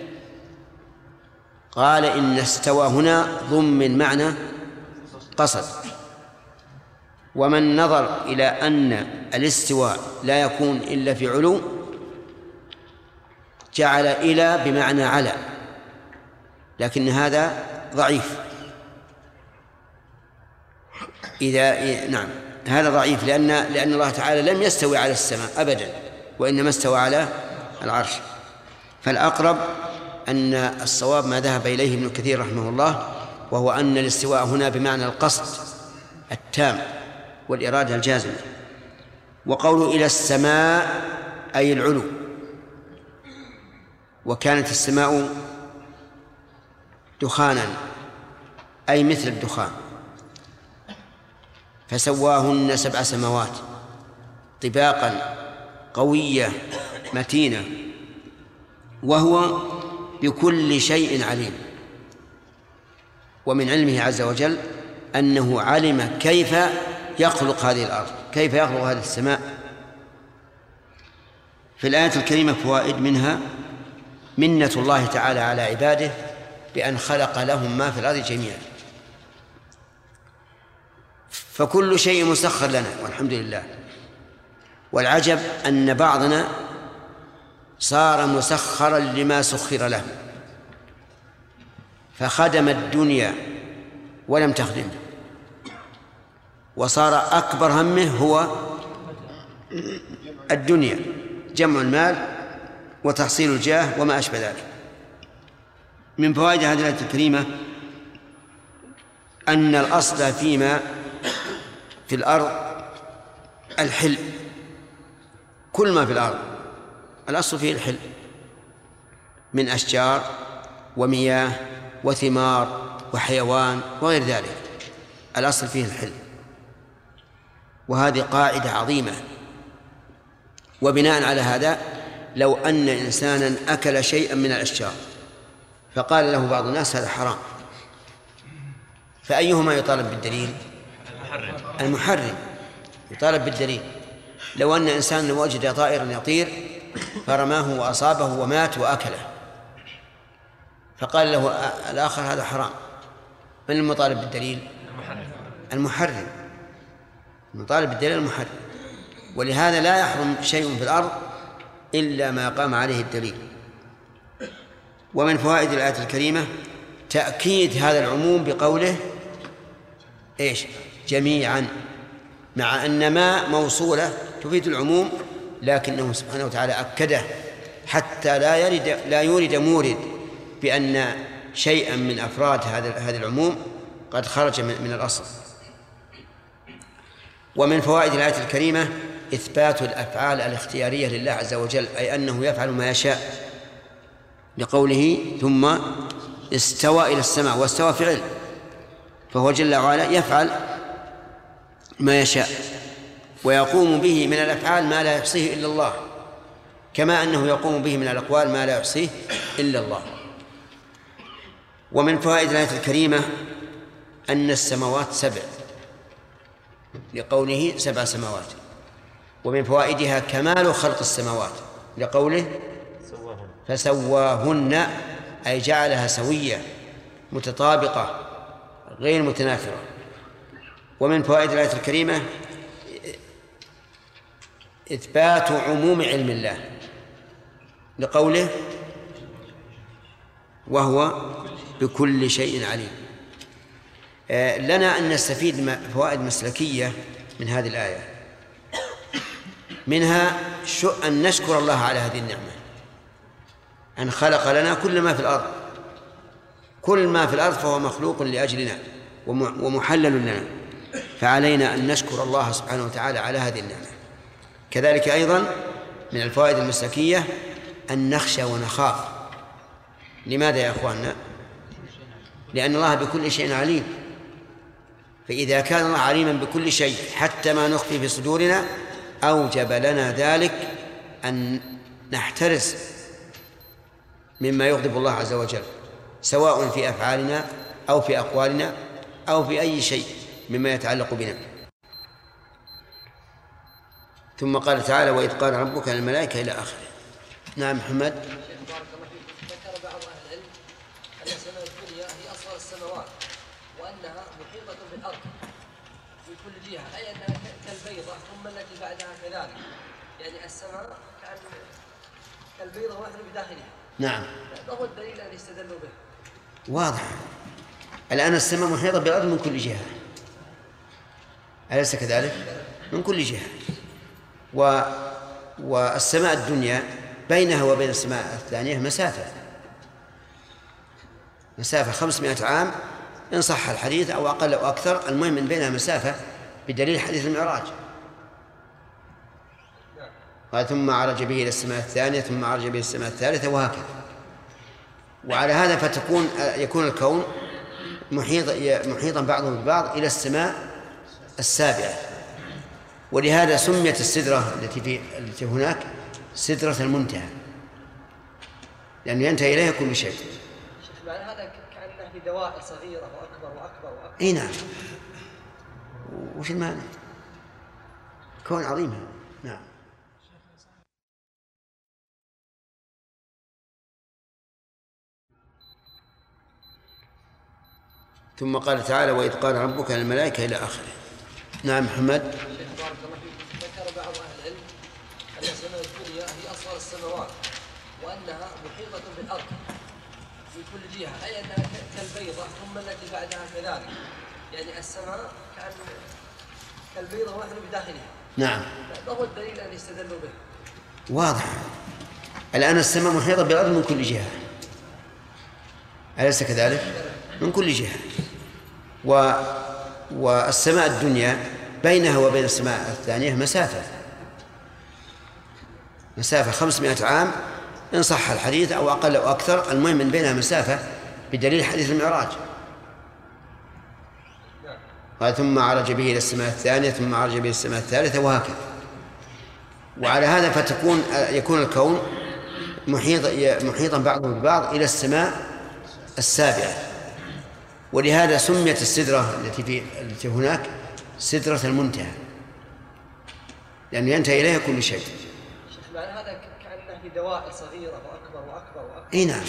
قال إن استوى هنا ضمن معنى قصد. ومن نظر إلى أن الاستواء لا يكون إلا في علو جعل إلى بمعنى على، لكن هذا ضعيف. نعم، هذا ضعيف لأن الله تعالى لم يستوي على السماء أبدا، وإنما استوى على العرش. فالأقرب أن الصواب ما ذهب إليه ابن كثير رحمه الله، وهو أن الاستواء هنا بمعنى القصد التام والإرادة الجازمة. وقوله إلى السماء أي العلو، وكانت السماء دخانا أي مثل الدخان، فسواهن 7 سماوات طباقا قوية متينة، وهو بكل شيء عليم. ومن علمه عز وجل أنه علم كيف يخلق هذه الأرض، كيف يخلق هذه السماء. في الآية الكريمة فوائد، منها منة الله تعالى على عباده بأن خلق لهم ما في الأرض جميعا، فكل شيء مسخر لنا والحمد لله. والعجب أن بعضنا صار مسخرا لما سخر له، فخدم الدنيا ولم تخدمه، وصار أكبر همه هو الدنيا، جمع المال وتحصيل الجاه وما أشبه ذلك. من فوائد هذه الآية الكريمة أن الأصل فيما في الأرض الحل، كل ما في الأرض الأصل فيه الحل، من أشجار ومياه وثمار وحيوان وغير ذلك، الأصل فيه الحل. وهذه قاعدة عظيمة. وبناء على هذا لو أن إنسانا أكل شيئا من الأشجار فقال له بعض الناس هذا حرام، فأيهما يطالب بالدليل؟ المحرم يطالب بالدليل. لو أن إنسان وجد طائرا يطير فرماه وأصابه ومات وأكله، فقال له الآخر هذا حرام، من المطالب بالدليل؟ المحرم. المطالب بالدليل المحرم. ولهذا لا يحرم شيء في الأرض إلا ما قام عليه الدليل. ومن فوائد الآية الكريمة تأكيد هذا العموم بقوله إيش؟ جميعا، مع أن ما موصولة تفيد العموم، لكنه سبحانه وتعالى أكده حتى لا يورد مورد بأن شيئا من أفراد هذا العموم قد خرج من الأصل. ومن فوائد الآية الكريمة إثبات الأفعال الاختيارية لله عز وجل، أي أنه يفعل ما يشاء، لقوله ثم استوى إلى السماء، واستوى فعل، فهو جل وعلا يفعل ما يشاء ويقوم به من الأفعال ما لا يحصيه إلا الله، كما أنه يقوم به من الأقوال ما لا يحصيه إلا الله. ومن فوائد الآية الكريمة أن السماوات 7، لقوله 7 سماوات. ومن فوائدها كمال خلق السماوات، لقوله فسواهن، أي جعلها سوية متطابقة غير متنافرة. ومن فوائد الآية الكريمة إثبات عموم علم الله، لقوله وهو بكل شيء عليم. لنا أن نستفيد فوائد مسلكية من هذه الآية، منها أن نشكر الله على هذه النعمة، أن خلق لنا كل ما في الأرض، كل ما في الأرض فهو مخلوق لأجلنا ومحلل لنا، فعلينا أن نشكر الله سبحانه وتعالى على هذه النعمة. كذلك أيضا من الفوائد المسلكية أن نخشى ونخاف. لماذا يا أخواننا؟ لأن الله بكل شيء عليم، فإذا كان الله عليما بكل شيء حتى ما نخفي في صدورنا أوجب لنا ذلك أن نحترس مما يغضب الله عز وجل، سواء في أفعالنا أو في أقوالنا أو في أي شيء مما يتعلق بنا. ثم قال تعالى: وإذ قال ربك للملائكة إلى آخره. نعم محمد. بارك الله فيك. ذكر بعض أهل العلم أن السماء الدنيا هي أصغر السماوات وأنها محيطة بالأرض من كل جهة، أي أنها كالبيضة ثم التي بعدها كذلك، يعني السماء كالبيضة واحدة بداخلها. نعم. ما هو الدليل الذي استدلوا به؟ واضح. الآن السماء محيطة بالأرض من كل جهة، أليس كذلك؟ من كل جهة. والسماء الدنيا بينها وبين السماء الثانية مسافة 500 عام إن صح الحديث، أو أقل أو أكثر، المهم من بينها مسافة بدليل حديث المعراج. قال: ثم عرج به إلى السماء الثانية ثم عرج به إلى السماء الثالثة، وهكذا. وعلى هذا يكون الكون محيطا بعضه ببعض إلى السماء السابعة. ولهذا سميت السدرة التي هناك سدرة المنتهى، لأنه ينتهي إليها كل شيء. معنى هذا كأنه في دوائر صغيرة وأكبر وأكبر وأكبر. إيه نعم. وش المعنى؟ كون عظيم. نعم. ثم قال تعالى: وإذ قال ربك للملائكة إلى آخره. نعم محمد. بارك الله فيك. ذكر بعض أهل العلم أن السماء الدنيا هي أصغر السماوات وأنها محيطة بالأرض من كل جهة، أي أنها كالبيضة ثم التي بعدها كذلك، يعني السماء كالبيضة واحدة بداخلها. نعم. ما هو الدليل الذي استدلوا به؟ واضح. الآن السماء محيطة بالأرض من كل جهة، أليس كذلك؟ من كل جهة. والسماء الدنيا بينها وبين السماء الثانية مسافة 500 عام إن صح الحديث، أو أقل أو أكثر، المهم من بينها مسافة بدليل حديث المعراج. قال: ثم عرج به إلى السماء الثانية ثم عرج به إلى السماء الثالثة، وهكذا. وعلى هذا يكون الكون محيطا بعضه ببعض إلى السماء السابعة. ولهذا سميت السدرة التي هناك سدرة المنتهى، لأنه ينتهي إليها كل شيء. معنى هذا كأنه في دوائر صغيرة وأكبر وأكبر وأكبر. إيه نعم.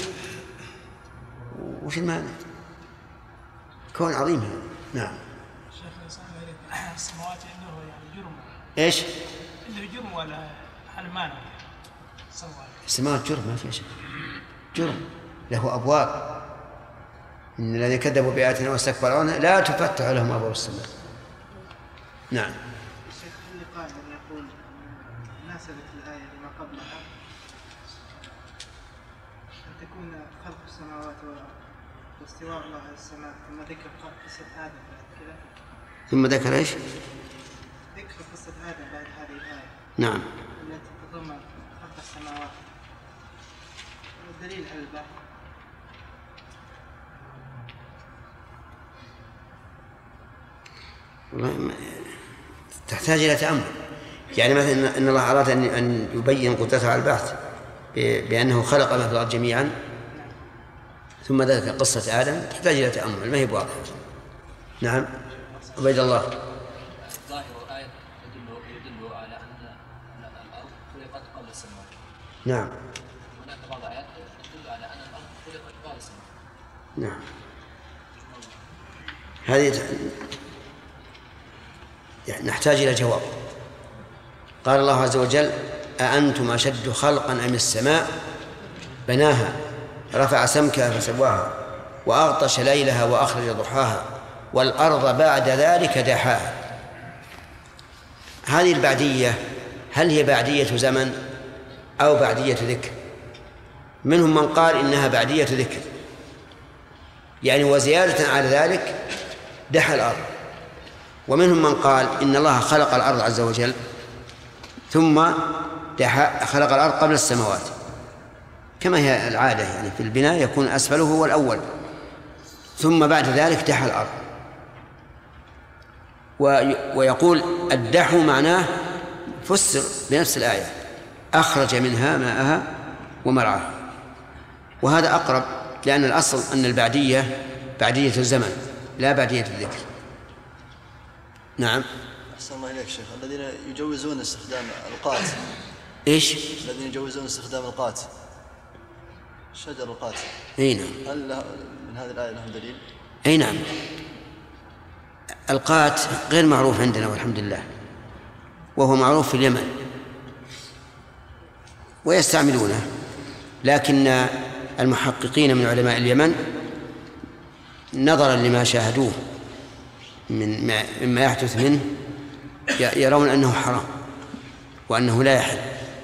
وش المعنى؟ كون عظيم. نعم. السماوات عنده يعني جرم. إيش؟ عنده جرم ولا حرمان؟ السماوات جرم، ما في شيء. جرم له أبواب، إن الذين كذبوا بآياتنا واستكبروا عنها لا تفتح لهم أبواب السماء. نعم. الشيخ اللي قائل يقول ناسبت الآية لما قبلها أن تكون خلق السماوات واستواء الله على السماء، ثم ذكر قصة آدم بعد كذا. ثم ذكر إيش؟ ذكر قصة آدم بعد هذه الآية. نعم. التي تتضمن خلق السماوات. والدليل على البحث. تحتاج إلى تأمل. يعني مثلا أن الله أراد أن يبين قدرته على البعث بأنه خلق ما في الأرض جميعا، ثم ذكر قصة آدم، تحتاج إلى تأمل، ما هي بواضحة. نعم. عبيد الله. ظاهر الآية يدل على أن الأرض خلقت قبل السماوات. نعم. هناك بعض الآيات تدل على أن الأرض خلقت بعد السماوات. نعم. هذه يعني نحتاج إلى جواب. قال الله عز وجل: أأنتم أشد خلقا أم السماء بناها رفع سمكها فسواها وأغطش ليلها وأخرج ضحاها والأرض بعد ذلك دحاها. هذه البعدية هل هي بعدية زمن أو بعدية ذكر؟ منهم من قال إنها بعدية ذكر، يعني وزيادة على ذلك دحى الأرض. ومنهم من قال إن الله خلق الأرض عز وجل ثم خلق الأرض قبل السماوات، كما هي العادة يعني في البناء يكون أسفله هو الأول، ثم بعد ذلك دحى الأرض. ويقول الدحو معناه فسر بنفس الآية أخرج منها ماءها ومرعاها، وهذا أقرب، لأن الأصل أن البعدية بعدية الزمن لا بعدية الذكر. نعم. أحسن الله إليك شيخ. الذين يجوزون استخدام القات، إيش؟ الذين يجوزون استخدام القات، شجر القات، أي نعم. هل من هذه الآية لهم دليل؟ أي نعم. القات غير معروف عندنا والحمد لله، وهو معروف في اليمن ويستعملونه، لكن المحققين من علماء اليمن نظرا لما شاهدوه مما يحدث منه يرون أنه حرام وأنه لا يحل.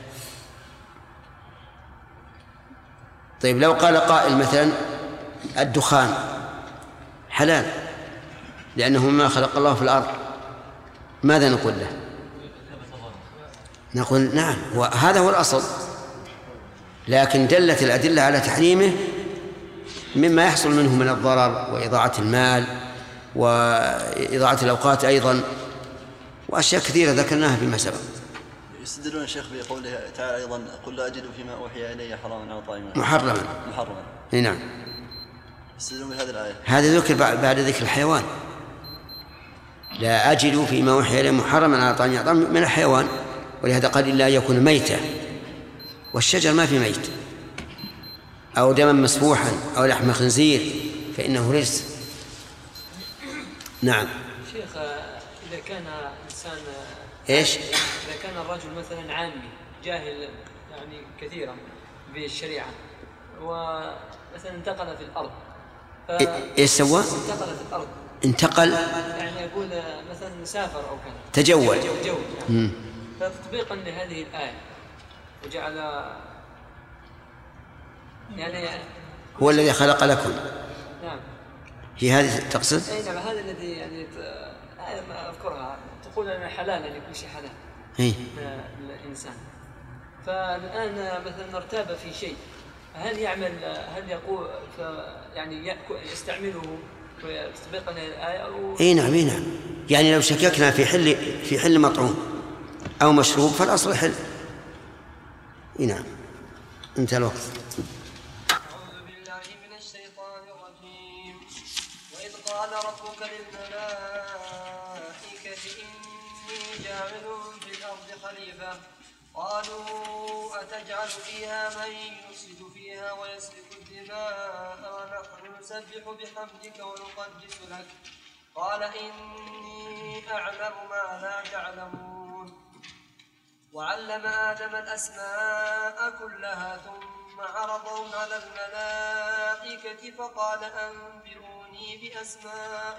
طيب لو قال قائل مثلا الدخان حلال لأنه ما خلق الله في الأرض، ماذا نقول له؟ نقول نعم وهذا هو الأصل، لكن دلت الأدلة على تحريمه مما يحصل منه من الضرر وإضاعة المال وإضاعة الأوقات أيضا، وأشياء كثيرة ذكرناها فيما سبق. يستدلون الشيخ بقوله تعالى أيضا قل لا أجد فيما أوحي إلي حراما أو طعيما محرما. نعم. يستدلون بهذه الآية. هذا ذكر بعد ذكر الحيوان، لا أجد فيما أوحي إلي محرما على طعام يطعم من الحيوان، ولهذا قال إلا يكون ميتة، والشجر ما في ميت، أو دما مسفوحا أو لحم خنزير فإنه رجس. نعم. شيخ إذا كان إنسان إيش؟ إذا كان الرجل مثلا عامي جاهل يعني كثيرا بالشريعة ومثلا انتقل في الأرض إيش سوى؟ انتقل في الأرض، انتقل يعني يقول مثلا سافر أو كذا تجول يعني. فتطبيقا لهذه الآية وجعل يعني هو الذي خلق لكم. نعم. هي هذه تقصد؟ أي نعم، هذا الذي يعني ما أذكرها تقول أن حلال أن يكون شيء حلال للإنسان. فالآن مثلا ارتاب في شيء، هل يعمل هل يقول يعني يستعمله ويطبقا الآية أو؟ أي نعم أي نعم، يعني لو شككنا في حل مطعوم أو مشروب فالأصل حل. أي نعم. انتهى الوقت. أعوذ بالله من الشيطان الرجيم. وإذ قال ربك للملائكة إني جاعل في الأرض خليفة قالوا أتجعل فيها من يفسد فيها ويسفك الدماء ونحن نسبح بحمدك ونقدس لك قال إني أعلم ما لا تعلمون. وعلم آدم الأسماء كلها ثم عرضهم على الملائكة فقال أنبئوني بأسماء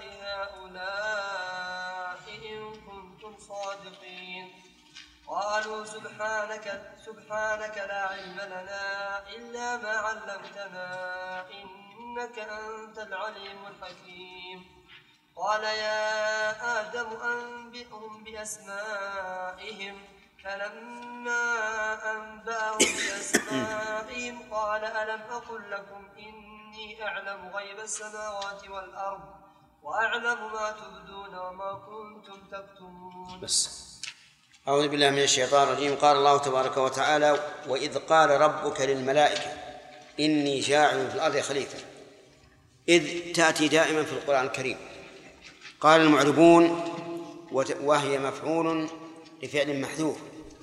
هؤلاء إن كنتم صادقين. قالوا سبحانك لا علم لنا إلا ما علمتنا إنك أنت العليم الحكيم. قال يا آدم أنبئهم بأسمائهم فلما أنبأهم بأسمائهم قال ألم أقل لكم إني أعلم غيب السماوات والأرض وأعلم ما تبدون وما كنتم تكتمون. بس. أعوذ بالله من الشيطان الرجيم. قال الله تبارك وتعالى وإذ قال ربك للملائكة إني جاعل في الأرض خليفة. إذ تأتي دائما في القرآن الكريم. قال المعربون وهي مفعول لفعل محذوف،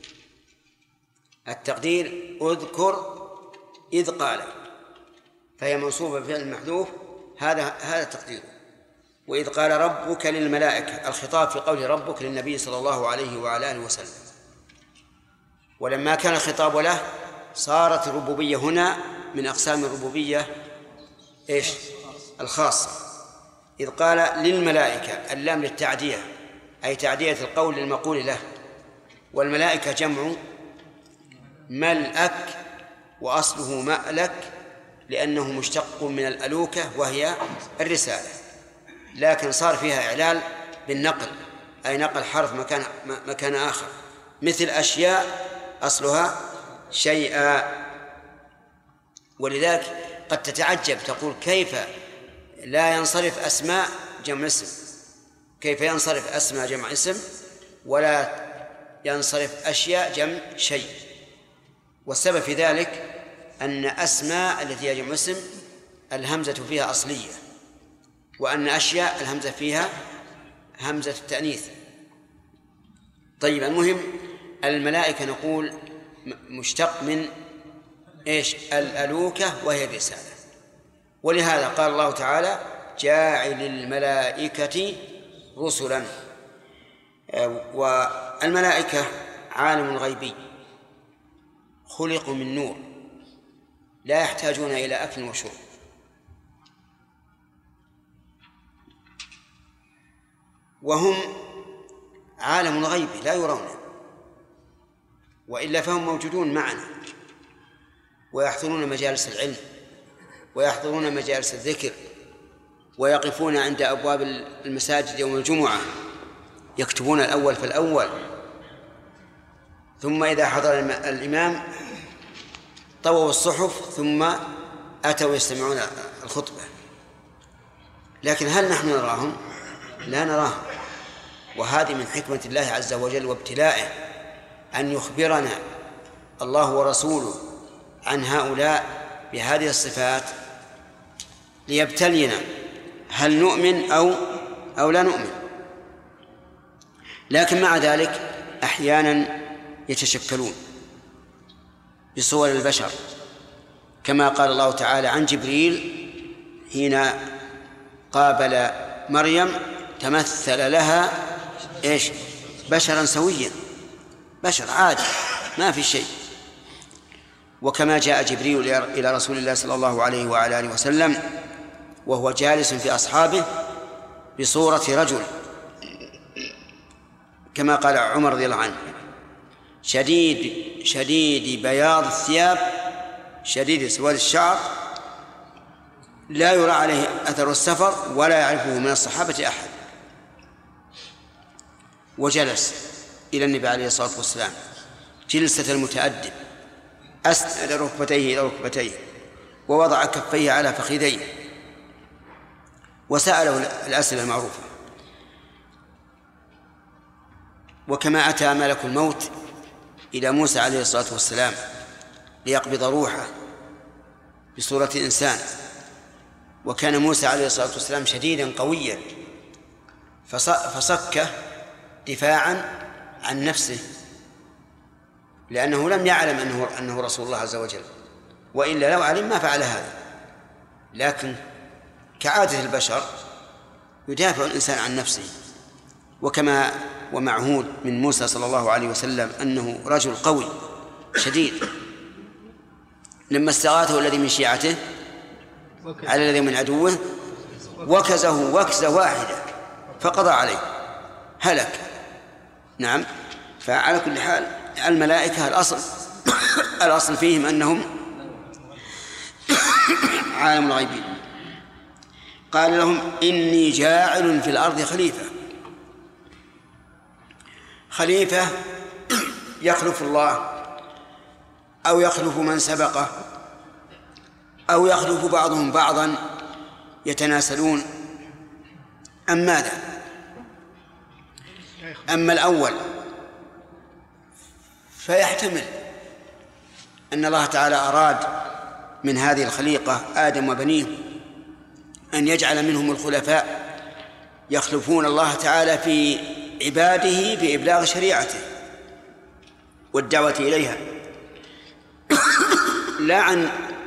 التقدير اذكر إذ قال، فهي منصوبة بفعل محذوف، هذا التقدير. وإذ قال ربك للملائكة، الخطاب في قول ربك للنبي صلى الله عليه وعلى آله وسلم، ولما كان الخطاب له صارت الربوبية هنا من أقسام الربوبية إيش؟ الخاصة. إذ قال للملائكة، اللام للتعدية، أي تعدية القول للمقول له، والملائكة جمع ملأك، وأصله مألك لأنه مشتق من الألوكة وهي الرسالة، لكن صار فيها إعلال بالنقل، أي نقل حرف مكان آخر، مثل أشياء أصلها شيئا. ولذلك قد تتعجب تقول كيف لا ينصرف أسماء جمع اسم، كيف ينصرف أسماء جمع اسم ولا ينصرف أشياء جمع شيء؟ والسبب في ذلك أن أسماء التي هي جمع اسم الهمزة فيها أصلية، وأن أشياء الهمزة فيها همزة التأنيث. طيب، المهم الملائكة نقول مشتق من إيش؟ الألوكة وهي الرسالة، ولهذا قال الله تعالى جاعل الملائكة رسلا. والملائكة عالم غيبي خلقوا من نور لا يحتاجون إلى أكل وشرب، وهم عالم الغيب لا يرون، وإلا فهم موجودون معنا ويحضرون مجالس العلم ويحضرون مجالس الذكر ويقفون عند أبواب المساجد يوم الجمعة يكتبون الأول فالأول، ثم إذا حضر الإمام طووا الصحف ثم أتوا يستمعون الخطبة. لكن هل نحن نراهم؟ لا نراهم. وهذه من حكمة الله عز وجل وابتلائه أن يخبرنا الله ورسوله عن هؤلاء بهذه الصفات ليبتلينا هل نؤمن أو لا نؤمن. لكن مع ذلك أحيانا يتشكلون بصور البشر، كما قال الله تعالى عن جبريل حين قابل مريم تمثل لها إيش؟ بشرا سويا، بشر عادي ما في شيء. وكما جاء جبريل إلى رسول الله صلى الله عليه وعلى آله وسلم وهو جالس في أصحابه بصورة رجل، كما قال عمر رضي الله عنه شديد بياض الثياب شديد سواد الشعر لا يرى عليه أثر السفر ولا يعرفه من الصحابة أحد. وجلس إلى النبي عليه الصلاة والسلام جلسة المتأدب، أسند ركبتيه إلى ركبتيه ووضع كفيه على فخذيه وسأله الأسئلة المعروفة. وكما أتى ملك الموت إلى موسى عليه الصلاة والسلام ليقبض روحه بصورة إنسان، وكان موسى عليه الصلاة والسلام شديدا قويا فصكه دفاعا عن نفسه، لأنه لم يعلم أنه رسول الله عز وجل، وإلا لو علم ما فعل هذا. لكن كعادة البشر يدافع الإنسان عن نفسه، وكما ومعهود من موسى صلى الله عليه وسلم أنه رجل قوي شديد، لما استغاثه الذي من شيعته على الذي من عدوه وكزه وكزة واحدة فقضى عليه هلك. نعم. فعلى كل حال الملائكة الأصل فيهم أنهم عالم الغيبين. قال لهم إني جاعل في الأرض خليفة يخلف الله أو يخلف من سبقه أو يخلف بعضهم بعضا يتناسلون. أم ماذا؟ أما الأول فيحتمل أن الله تعالى أراد من هذه الخليقة آدم وبنيه أن يجعل منهم الخلفاء يخلفون الله تعالى في عباده بإبلاغ شريعته والدعوة إليها، لا عن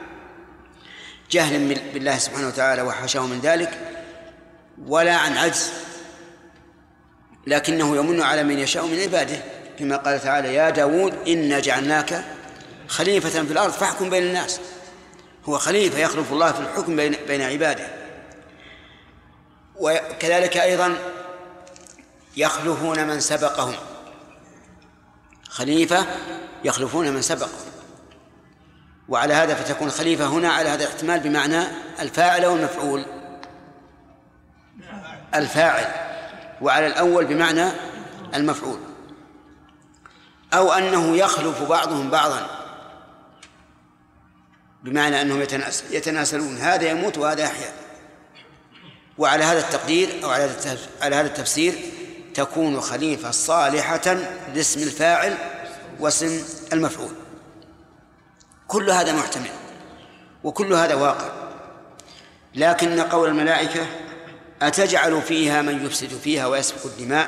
جهل بالله سبحانه وتعالى وحاشاه من ذلك، ولا عن عجز، لكنه يمن على من يشاء من عباده، كما قال تعالى يا داود إنا جعلناك خليفة في الأرض فاحكم بين الناس. هو خليفة يخلف الله في الحكم بين عباده. وكذلك أيضا يخلفون من سبقهم، خليفة يخلفون من سبقهم. وعلى هذا فتكون خليفة هنا على هذا الاحتمال بمعنى الفاعل والمفعول، الفاعل، وعلى الأول بمعنى المفعول، أو أنه يخلف بعضهم بعضا بمعنى أنهم يتناسلون، هذا يموت وهذا يحيا. وعلى هذا التقدير أو على هذا التفسير تكون خليفة صالحة لاسم الفاعل واسم المفعول. كل هذا محتمل وكل هذا واقع. لكن قول الملائكة أتجعل فيها من يفسد فيها ويسفك الدماء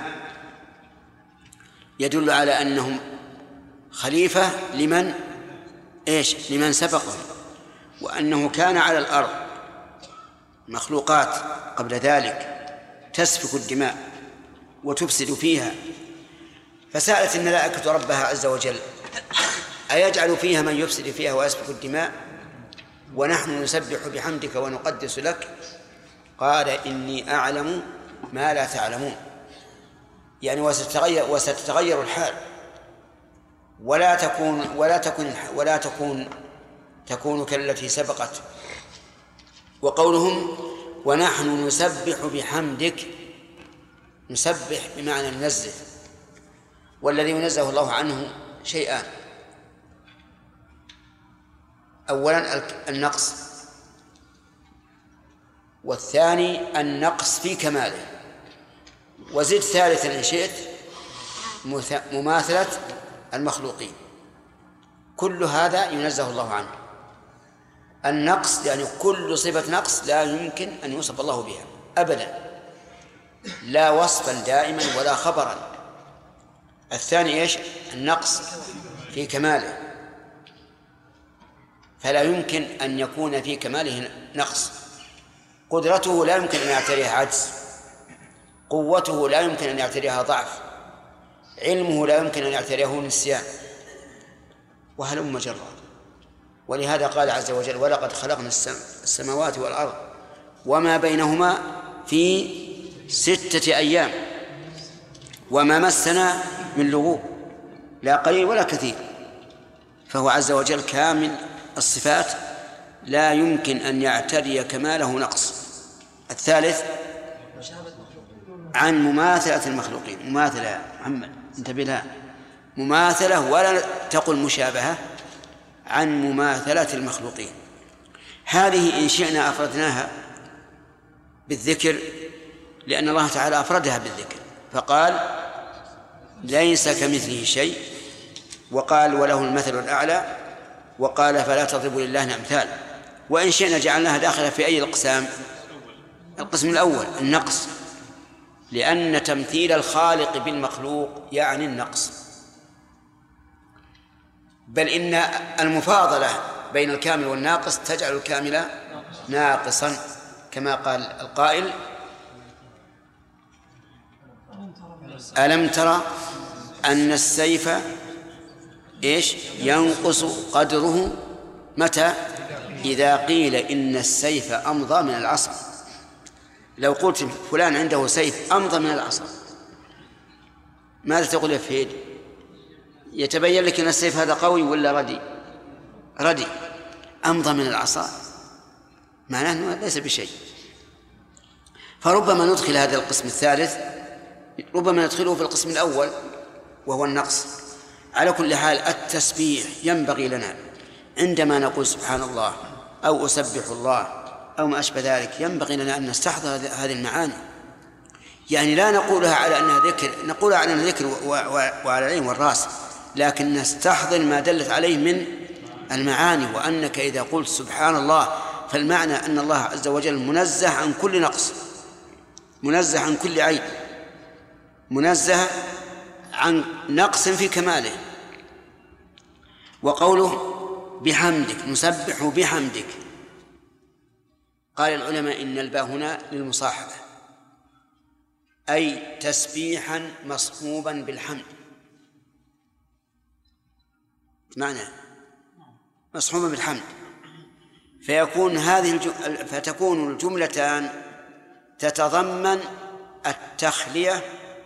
يدل على أنهم خليفة لمن سبقهم، وأنه كان على الأرض مخلوقات قبل ذلك تسفك الدماء وتفسد فيها، فسألت الملائكة ربها عز وجل أيجعل فيها من يفسد فيها ويسفك الدماء ونحن نسبح بحمدك ونقدس لك؟ قال إني أعلم ما لا تعلمون، يعني وستتغير الحال ولا تكون كالتي سبقت. وقولهم ونحن نسبح بحمدك، نسبح بمعنى ننزه، والذي ينزه الله عنه شيئان: أولا النقص، والثاني النقص في كماله، وزد ثالثا إن شئت مماثلة المخلوقين. كل هذا ينزه الله عنه. النقص يعني كل صفة نقص لا يمكن أن يوصف الله بها أبدا، لا وصفا دائما ولا خبرا. الثاني إيش؟ النقص في كماله، فلا يمكن أن يكون في كماله نقص. قدرته لا يمكن أن يعتريها عجز، قوته لا يمكن أن يعتريها ضعف، علمه لا يمكن أن يعتريه نسيان، وهلم جرا. ولهذا قال عز وجل ولقد خلقنا السماوات والأرض وما بينهما في 6 أيام وما مسنا من لغوب، لا قليل ولا كثير. فهو عز وجل كامل الصفات لا يمكن أن يعتري كماله نقص. الثالث عن مماثلة المخلوقين. مماثلة يا محمد انتبه لها، مماثلة ولا تقل مشابهة، عن مماثلة المخلوقين. هذه إن شئنا أفردناها بالذكر، لأن الله تعالى أفردها بالذكر فقال ليس كمثله شيء، وقال وله المثل الأعلى، وقال فلا تضربوا لله الأمثال. وإن شئنا جعلناها داخلة في أي الأقسام؟ القسم الأول النقص، لأن تمثيل الخالق بالمخلوق يعني النقص، بل إن المفاضلة بين الكامل والناقص تجعل الكامل ناقصا، كما قال القائل ألم ترى أن السيف ينقص قدره متى؟ إذا قيل إن السيف أمضى من العصا. لو قلت فلان عنده سيف أمضى من العصا ماذا تقول يا فهيد؟ يتبين لك أن السيف هذا قوي ولا ردي. أمضى من العصا معناه أنه ليس بشيء. فربما ندخل هذا القسم الثالث، ربما ندخله في القسم الأول وهو النقص. على كل حال التسبيح ينبغي لنا عندما نقول سبحان الله أو أسبح الله أو ما أشبه ذلك، ينبغي لنا أن نستحضر هذه المعاني. يعني لا نقولها على أنها ذكر، نقولها على أنها ذكر وعلى العين والرأس، لكن نستحضر ما دلت عليه من المعاني. وأنك إذا قلت سبحان الله فالمعنى أن الله عز وجل منزه عن كل نقص، منزه عن كل عيب، منزه عن نقص في كماله. وقوله بحمدك، نسبح بحمدك، قال العلماء إن الباء هنا للمصاحبة، أي تسبيحا مصحوبا بالحمد. معنى مصحوبا بالحمد، فتكون الجملتان تتضمن التخلية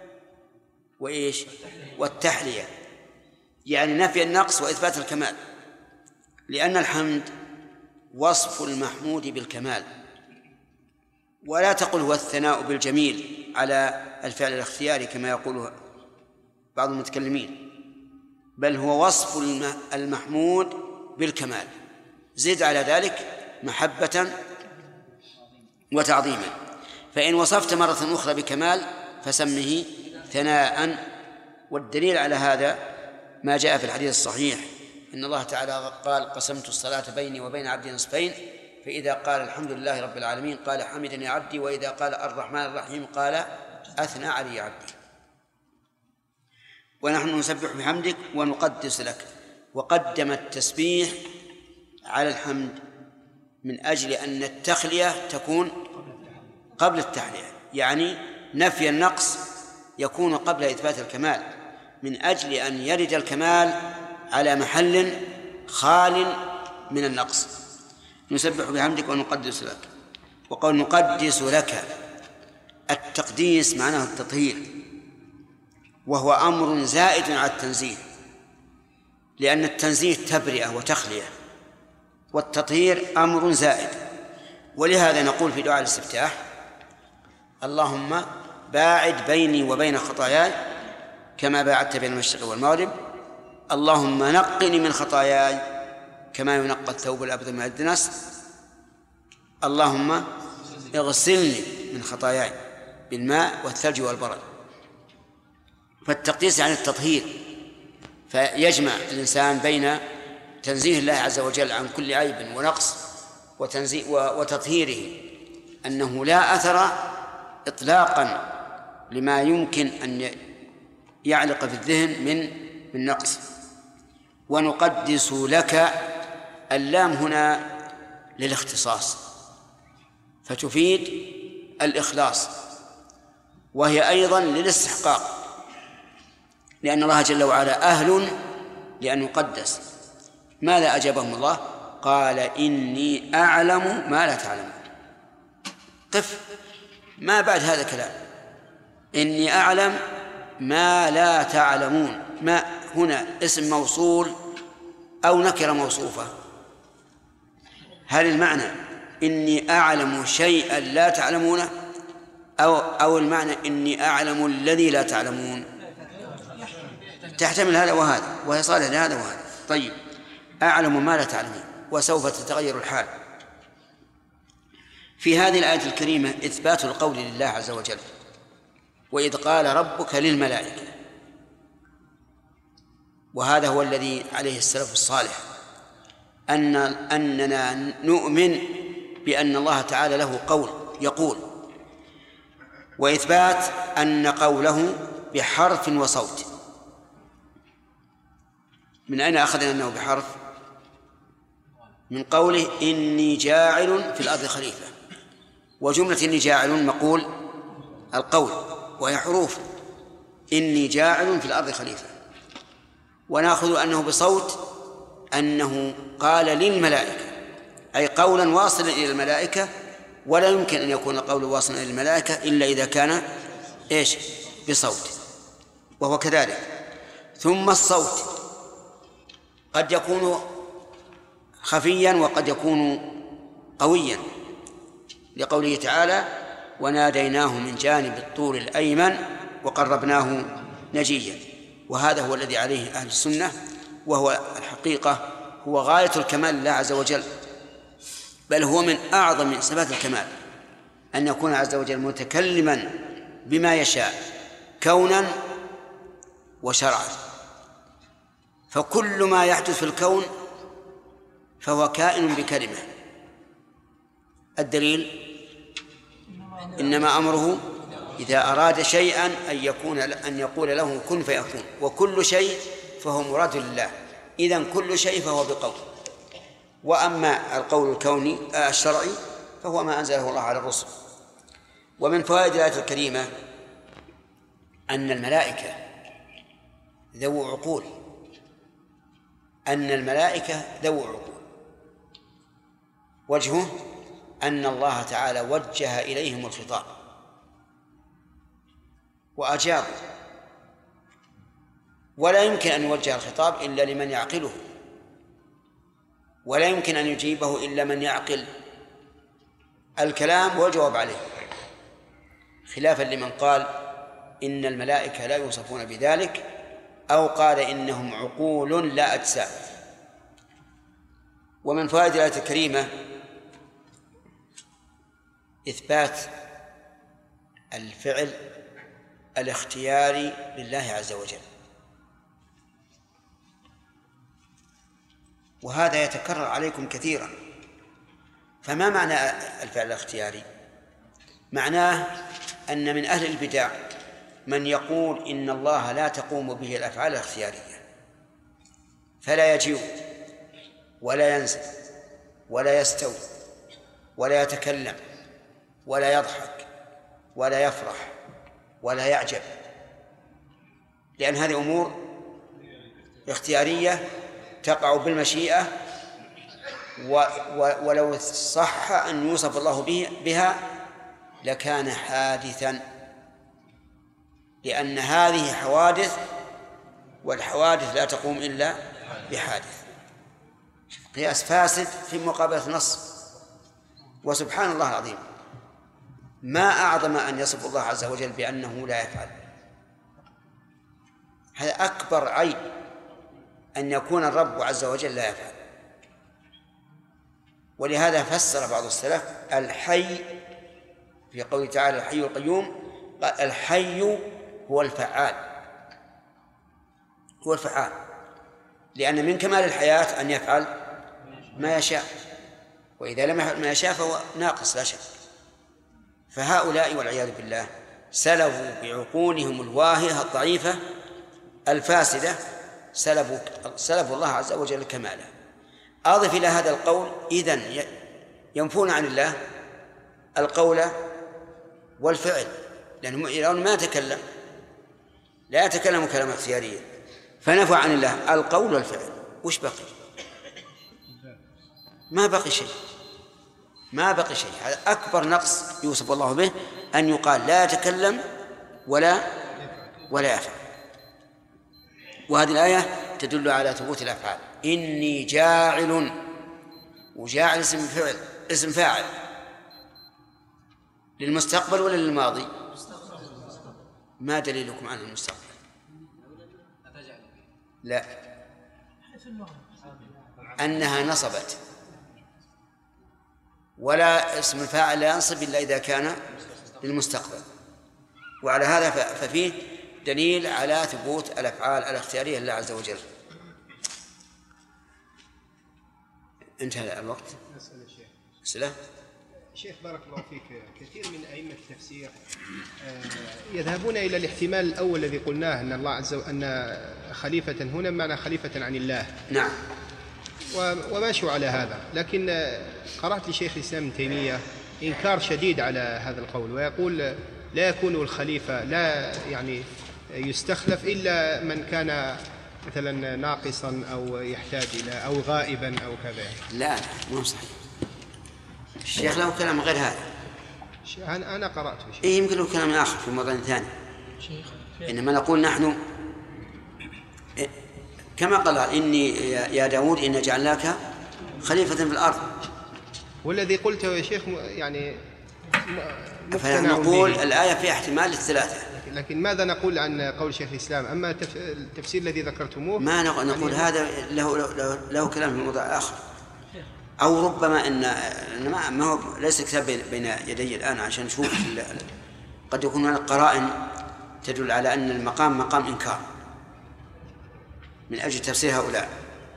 والتحلية، يعني نفي النقص وإثبات الكمال، لأن الحمد وصف المحمود بالكمال. ولا تقل هو الثناء بالجميل على الفعل الاختياري كما يقول بعض المتكلمين، بل هو وصف المحمود بالكمال، زد على ذلك محبة وتعظيما. فإن وصفت مرة أخرى بكمال فسمه ثناء. والدليل على هذا ما جاء في الحديث الصحيح إن الله تعالى قال: قسمت الصلاة بيني وبين عبدي نصفين، فإذا قال الحمد لله رب العالمين قال حمدني عبدي، وإذا قال الرحمن الرحيم قال أثنى علي عبدي. ونحن نسبح بحمدك ونقدس لك. وقدم التسبيح على الحمد من أجل أن التخلية تكون قبل التحلية، يعني نفي النقص يكون قبل إثبات الكمال، من أجل أن يرد الكمال على محل خال من النقص. نسبح بحمدك ونقدس لك. وقال نقدس لك، التقديس معناه التطهير، وهو أمر زائد على التنزيه، لأن التنزيه تبرئة وتخلية، والتطهير أمر زائد. ولهذا نقول في دعاء الاستفتاح: اللهم باعد بيني وبين خطاياي كما باعدت بين المشرق والمغرب، اللهم نقني من خطاياي كما ينقى الثوب الأبيض من الدنس، اللهم اغسلني من خطاياي بالماء والثلج والبرد. فالتقديس يعني التطهير، فيجمع الإنسان بين تنزيه الله عز وجل عن كل عيب ونقص وتطهيره، أنه لا أثر إطلاقا لما يمكن أن يعلق في الذهن من نقص. ونقدس لك، اللام هنا للاختصاص فتفيد الإخلاص، وهي أيضا للاستحقاق، لأن الله جل وعلا أهل لأن يقدس. ماذا أجابهم الله؟ قال إني أعلم ما لا تعلمون. قف، ما بعد هذا كلام. إني أعلم ما لا تعلمون، ما هنا اسم موصول أو نكرة موصوفة؟ هل المعنى إني أعلم شيئا لا تعلمونه، أو المعنى إني أعلم الذي لا تعلمون؟ تحتمل هذا وهذا، وهي صالح لهذا وهذا. طيب، أعلم ما لا تعلمون، وسوف تتغير الحال. في هذه الآية الكريمة إثبات القول لله عز وجل، وإذ قال ربك للملائكة، وهذا هو الذي عليه السلف الصالح، أننا نؤمن بأن الله تعالى له قول يقول، وإثبات أن قوله بحرف وصوت. من أين أخذنا أنه بحرف؟ من قوله إني جاعل في الأرض خليفة، وجملة إني جاعل مقول القول وهي حروف، إني جاعل في الأرض خليفة. ونأخذ أنه بصوت أنه قال للملائكة، أي قولا واصلا إلى الملائكة، ولا يمكن أن يكون القول واصلا إلى الملائكة إلا إذا كان بصوت، وهو كذلك. ثم الصوت قد يكون خفيا وقد يكون قويا، لقوله تعالى وناديناه من جانب الطور الأيمن وقربناه نجيا. وهذا هو الذي عليه أهل السنة، وهو الحقيقة هو غاية الكمال لله عز وجل، بل هو من أعظم صفات الكمال أن يكون عز وجل متكلما بما يشاء كونا وشرعا. فكل ما يحدث في الكون فهو كائن بكلمة. الدليل إنما أمره إذا أراد شيئا أن يقول له كن فيكون، وكل شيء فهو مراد لله، إذن كل شيء فهو بقول. وأما القول الكوني الشرعي فهو ما أنزله الله على الرسل. ومن فوائد الآية الكريمة أن الملائكة ذو عقول، أن الملائكة ذو عقول. وجهه أن الله تعالى وجه إليهم الخطاب وأجابوا، ولا يمكن أن يوجه الخطاب إلا لمن يعقله، ولا يمكن أن يجيبه إلا من يعقل الكلام والجواب عليه، خلافا لمن قال إن الملائكة لا يوصفون بذلك، أو قال إنهم عقول لا أجسام. ومن فوائد الآية الكريمة إثبات الفعل الاختياري لله عز وجل، وهذا يتكرر عليكم كثيرا. فما معنى الفعل الاختياري؟ معناه أن من أهل البدع من يقول إن الله لا تقوم به الأفعال الاختيارية، فلا يجيء ولا ينزل ولا يستوي ولا يتكلم ولا يضحك ولا يفرح ولا يعجب، لأن هذه أمور اختيارية تقع بالمشيئة، ولو صح أن يوصف الله بها لكان حادثا، لأن هذه حوادث، والحوادث لا تقوم إلا بحادث. قياس فاسد في مقابلة نص. وسبحان الله العظيم، ما أعظم أن يصف الله عز وجل بأنه لا يفعل. هذا أكبر عيب، أن يكون الرب عز وجل لا يفعل. ولهذا فسر بعض السلف الحي في قوله تعالى الحي القيوم، قال الحي هو الفعال، هو الفعال، لأن من كمال الحياة أن يفعل ما يشاء، وإذا لم يفعل ما يشاء فهو ناقص لا شك. فهؤلاء والعياذ بالله سلبوا بعقولهم الواهية الضعيفة الفاسدة، سلبوا الله عز وجل كماله. أضف إلى هذا القول إذن ينفون عن الله القول والفعل، لأنه ما يتكلم، لا يتكلم كلام اختياريا، فنفوا عن الله القول والفعل. وش بقي؟ ما بقي شيء، ما بقي شيء. هذا أكبر نقص يوصف الله به، أن يقال لا يتكلم ولا يفعل. وهذه الآية تدل على ثبوت الأفعال. إني جاعل، وجاعل اسم فاعل للمستقبل ولا للماضي؟ ما دليلكم عن المستقبل؟ لا، أنها نصبت، ولا اسم الفاعل لا ينصب إلا إذا كان للمستقبل. وعلى هذا ففيه دليل على ثبوت الأفعال الاختيارية لله عز وجل. انتهى الوقت. أسئلة؟ شيخ بارك الله فيك، كثير من أئمة التفسير يذهبون إلى الاحتمال الأول الذي قلناه، أن الله عز وجل أن خليفة هنا بمعنى خليفة عن الله. نعم. وماشوا على هذا، لكن قرأت لشيخ الإسلام ابن تيمية إنكار شديد على هذا القول، ويقول لا يكون الخليفة لا يعني يستخلف إلا من كان مثلا ناقصا أو يحتاج إلى أو غائبا أو كذا. لا، مو صحيح. الشيخ له كلام غير هذا. أنا قرأته شيخ. يمكن له كلام آخر في موضوع ثاني. إنما نقول نحن كما قال إني يا داود إن جعلناك خليفة في الأرض، والذي قلته يا شيخ يعني فنقول الآية فيها احتمال للثلاثة. لكن ماذا نقول عن قول شيخ الإسلام؟ أما التفسير الذي ذكرتموه ما نقول يعني هذا له كلام في موضوع آخر، أو ربما إن ما هو ليس كتاب بين يدي الآن عشان نشوف. قد يكون هناك قرائن تدل على أن المقام مقام إنكار من أجل تفسير هؤلاء.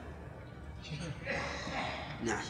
نعم.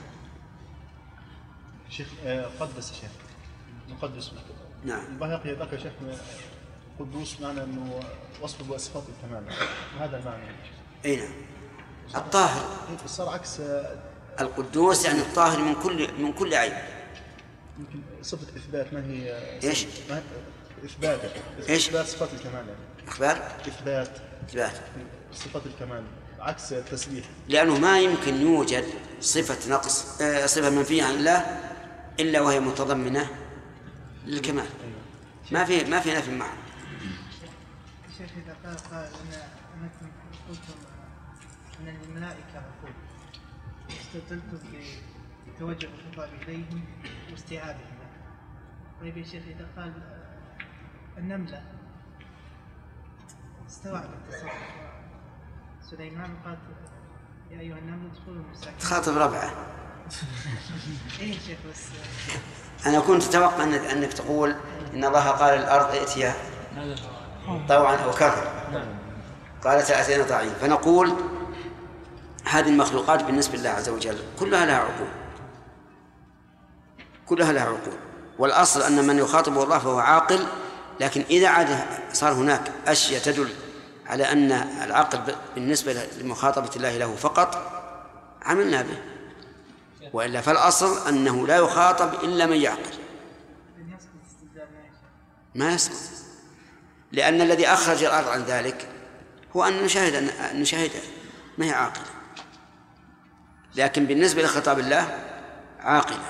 شيخ قدس الشيخ مقدس. نعم. البيهقي ذكر شيخ قدوس معنى أنه وصف بصفات الكمال، هذا المعنى. أي نعم. الطاهر صار عكس القدوس، يعني الطاهر من كل عيب. يمكن صفة إثبات، ما هي إيش؟ إثبات. إيش؟ إثبات صفات الكمال يعني. إخبار؟ إثبات صفات الكمال عكس التسبيح، لأنه ما يمكن يوجد صفة نقص صفة منفية عن الله إلا وهي متضمنة للكمال. ما في نفي معه. الشيخ إذا قال أنكم قلتم أن الملائكة عقول، استدلتم بتوجه الخطاب إليهم واستيعابهم. طيب يا شيخ إذا قال النملة استوعبت التصرف، سليمان قال يا أيها النمل ادخلوا مساكن. تخاطب ربعه. إيه شيخ بس. أنا كنت أتوقع أنك تقول إن الله قال الأرض ائتيها طوعا أو كرها، قالت أتينا طاعين. فنقول هذه المخلوقات بالنسبة لله عز وجل كلها لها عقول، كلها لها عقول، والأصل أن من يخاطب الله فهو عاقل. لكن إذا عاد صار هناك أشياء تدل على أن العقل بالنسبة لمخاطبة الله له فقط عملنا به، وإلا فالأصل أنه لا يخاطب إلا من يعقل. ما يسقط، لأن الذي أخرج الأرض عن ذلك هو أن نشاهد ما هي عاقلة، لكن بالنسبة لخطاب الله عاقلة.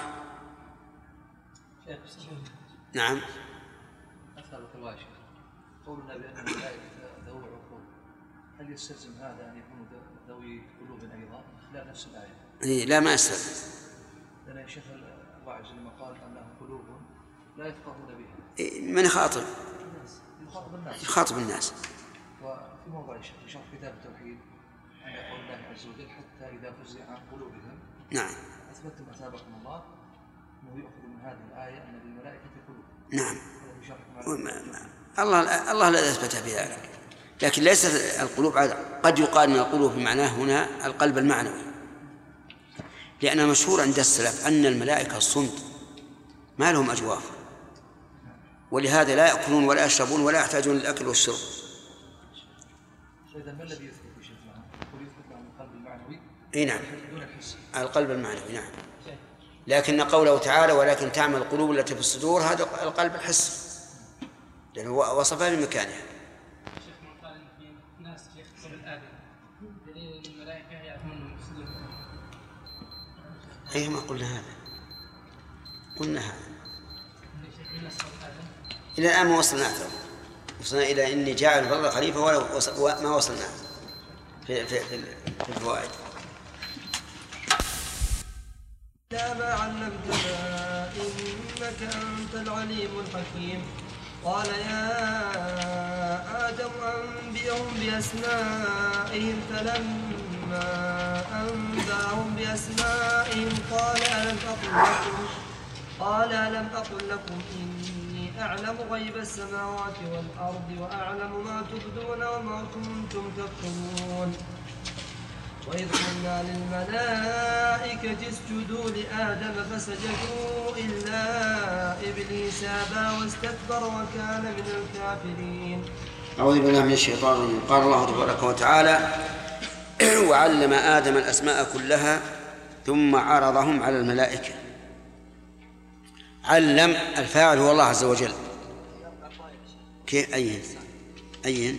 نعم. أسألك الله شيخ، قولنا بأن الملائكة ذوي عقول، هل يستلزم هذا أن يكونوا ذوي قلوب أيضا خلال نفس الآية؟ لا ما يستلزم. لأن يا شيخ الواعظ لما قال أنها قلوب لا يفقهون بها. من يخاطب؟ يخاطب الناس. وفي موضع شرح كتاب التوحيد أن يقول الله عز وجل حتى إذا فزع عن قلوبهم. نعم. أثبتتم أثابكم الله أنه يؤخذ من هذه الآية أن للملائكة قلوب. نعم. الله لا يثبت بذلك، لكن ليس القلوب قد يقال من القلوب بمعناه هنا القلب المعنوي، لأن مشهور عند السلف أن الملائكة صمت ما لهم أجواف، ولهذا لا يأكلون ولا يشربون ولا يحتاجون للأكل والشرب. إذا ما الذي يثبت بشيء معه؟ يثبت عن القلب المعنوي؟ إيه نعم، القلب المعنوي نعم. لكن قوله تعالى ولكن تعمل القلوب التي في الصدور، هذا القلب الحسي لأنه وصفها بمكانها. شيخ من قال في ناس يخطب الآدم دليل الملائكة يعلمون الصدور. أيه ما قلنا هذا، قلنا هذا إلى الآن ما وصلنا إلى إني جاعل في الأرض خليفة وما وصلنا في الفوائد. لا ما علمتنا إنك أنت العليم الحكيم. قال يا آدم أنبئهم بأسمائهم، فلما أنبأهم بأسمائهم قال ألم أقل لكم إني أعلم غيب السماوات والأرض وأعلم ما تبدون وما كنتم تكتمون. وإذ قلنا للملائكة اسجدوا لآدم فسجدوا إلا إبليس أبى واستكبر وكان من الكافرين. أعوذ بالله من الشيطان الرجيم. قال الله تبارك وتعالى وعلم آدم الأسماء كلها ثم عرضهم على الملائكة. علم الفاعل هو الله عز وجل. كيف أين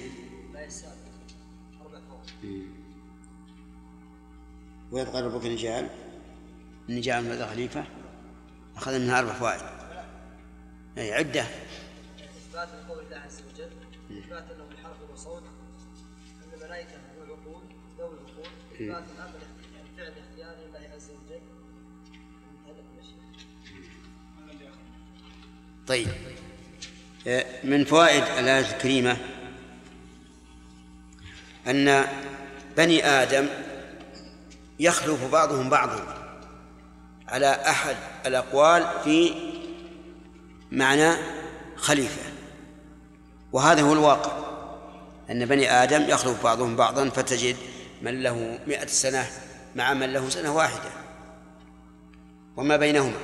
ويبقى ربك النجال ماذا خليفة أخذ منها 4 فوائد. أي عدة. إثبات لقول الله عز وجل، إثبات أنه بحرف وصوت، أن الملائكة ذوي العقول، إثبات الأمر الفعل اختياري الله عز وجل. طيب، من فوائد الآية الكريمة أن بني آدم يخلف بعضهم بعضا على أحد الأقوال في معنى خليفة، وهذا هو الواقع، أن بني آدم يخلف بعضهم بعضا، فتجد من له 100 سنة مع من له سنة واحدة وما بينهما.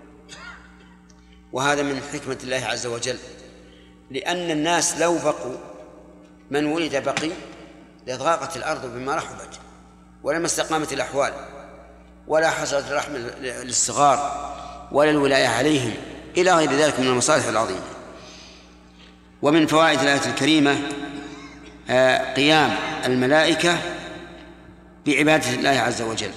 وهذا من حكمة الله عز وجل، لأن الناس لو بقوا من ولد بقي لضاقت الأرض بما رحبت ولما استقامت الأحوال ولا حصلت الرحمة للصغار ولا الولاية عليهم إلى غير ذلك من المصالح العظيمة. ومن فوائد الآية الكريمة قيام الملائكة بعبادة الله عز وجل،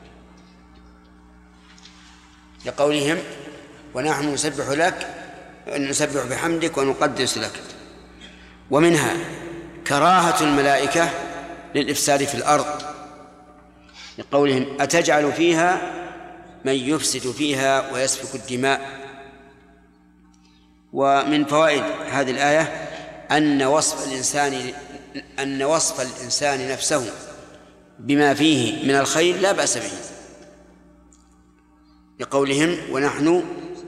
لقولهم ونحن نسبح بحمدك ونقدس لك. ومنها كراهة الملائكة للإفساد في الأرض، لقولهم أتجعل فيها من يفسد فيها ويسفك الدماء. ومن فوائد هذه الآية أن وصف الإنسان نفسه بما فيه من الخير لا بأس به، لقولهم ونحن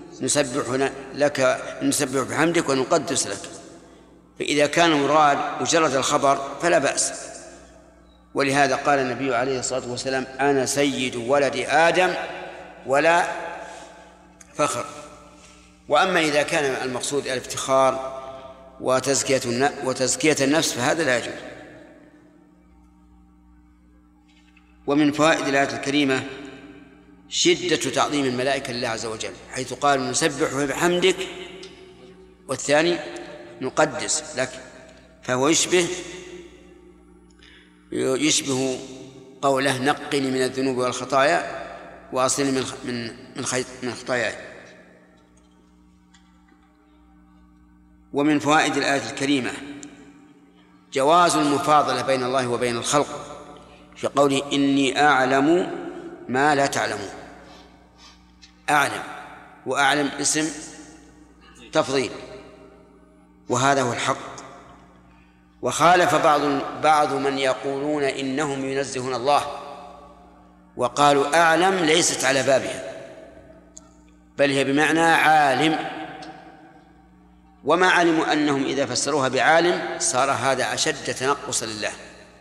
نسبح بحمدك ونقدس لك. فإذا كان مراد مجرد الخبر فلا بأس. ولهذا قال النبي عليه الصلاة والسلام أنا سيد ولد آدم ولا فخر. وأما إذا كان المقصود الافتخار وتزكية النفس فهذا لا يجوز. ومن فوائد الآية الكريمة شدة تعظيم الملائكة لله عز وجل، حيث قال نسبح بحمدك والثاني نقدس لك، فهو يشبه قوله نقني من الذنوب والخطايا وأصلني من خطاياي. ومن فوائد الآية الكريمة جواز المفاضلة بين الله وبين الخلق في قوله إني أعلم ما لا تعلمون. أعلم وأعلم اسم تفضيل، وهذا هو الحق. وخالف بعض من يقولون إنهم ينزهون الله وقالوا أعلم ليست على بابها، بل هي بمعنى عالم، وما علموا أنهم إذا فسروها بعالم صار هذا أشد تنقصا لله،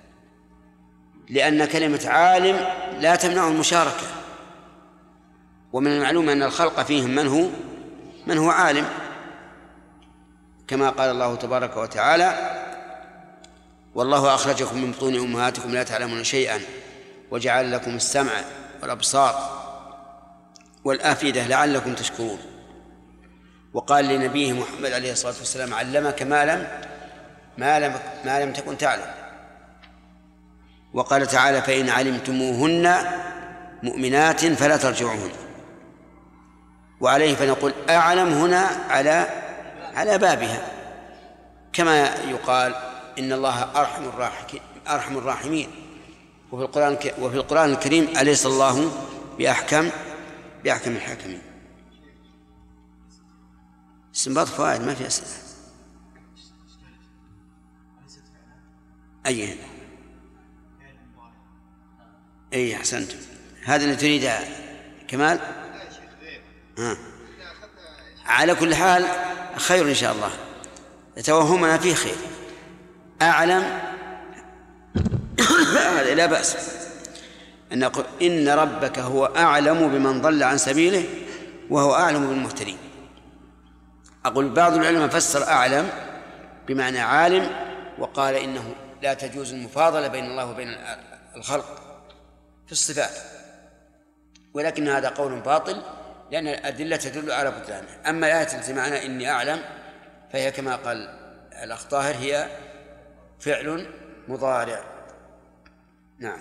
لأن كلمة عالم لا تمنع المشاركة، ومن المعلوم أن الخلق فيهم من هو عالم، كما قال الله تبارك وتعالى والله أخرجكم من بطون أمهاتكم لا تعلمون شيئا وجعل لكم السمع والأبصار والأفئدة لعلكم تشكرون. وقال لنبيه محمد عليه الصلاة والسلام علمك ما لم تكن تعلم. وقال تعالى فإن علمتموهن مؤمنات فلا ترجعوهن. وعليه فنقول أعلم هنا على بابها، كما يقال إن الله أرحم الراحمين. وفي القرآن الكريم أليس الله بأحكم الحاكمين. استنباط فوائد، ما في أسئلة. أي أحسنت، هذا اللي تريد كمال. على كل حال خير إن شاء الله، توهمنا فيه خير. أعلم لا بأس أن نقول إن ربك هو أعلم بمن ضل عن سبيله وهو أعلم بالمهتدين. أقول بعض العلماء فسر أعلم بمعنى عالم، وقال إنه لا تجوز المفاضلة بين الله وبين الخلق في الصفات، ولكن هذا قول باطل لأن الأدلة تدل على بطلانه. أما الآية التي معنى إني أعلم فهي كما قال الأخ طاهر هي فعل مضارع. نعم.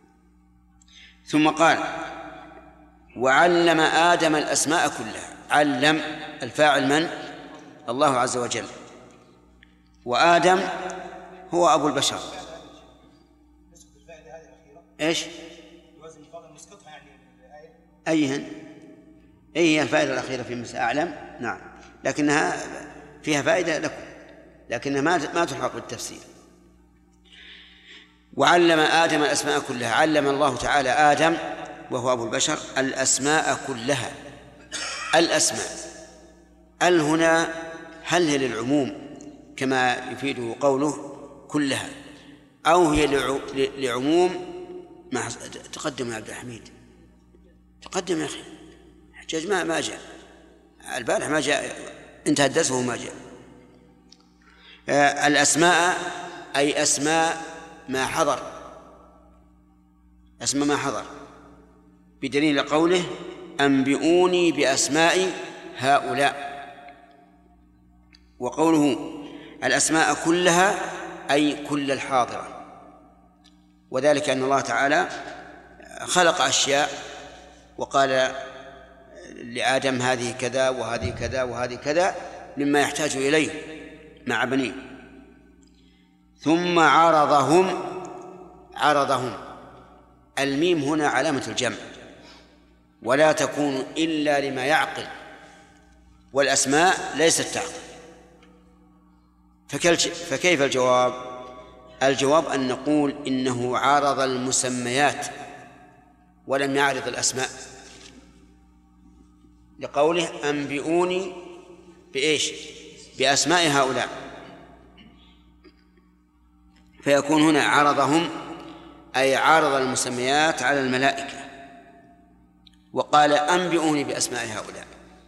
ثم قال وعلم آدم الأسماء كلها. علم الفاعل من؟ الله عز وجل، وآدم هو أبو البشر. إيش؟ أيهن؟ أي الفائدة الأخيرة في مساء أعلم؟ نعم، لكنها فيها فائدة لكم، لكنها ما تلحق بالتفسير. وعلم آدم الأسماء كلها. علم الله تعالى آدم وهو أبو البشر الأسماء كلها. الأسماء هنا هل هي للعموم كما يفيده قوله كلها، أو هي لعموم ما تقدم يا عبد الحميد؟ تقدم يا أخي، حجاج ما جاء البارح، ما جاء، انتهى الدرس وهو ما جاء. الأسماء أي أسماء ما حضر، أسماء ما حضر، بدليل قوله أنبئوني بأسماء هؤلاء. وقوله الأسماء كلها أي كل الحاضرة، وذلك أن الله تعالى خلق أشياء وقال لآدم هذه كذا وهذه كذا وهذه كذا مما يحتاج إليه مع بنيه. ثم عرضهم. الميم هنا علامة الجمع، ولا تكون إلا لما يعقل، والأسماء ليست تعقل. فكيف الجواب؟ الجواب أن نقول إنه عارض المسميات ولم يعرض الأسماء، لقوله أنبئوني بإيش؟ بأسماء هؤلاء، فيكون هنا عرضهم أي عارض المسميات على الملائكة، وقال أنبئوني بأسماء هؤلاء،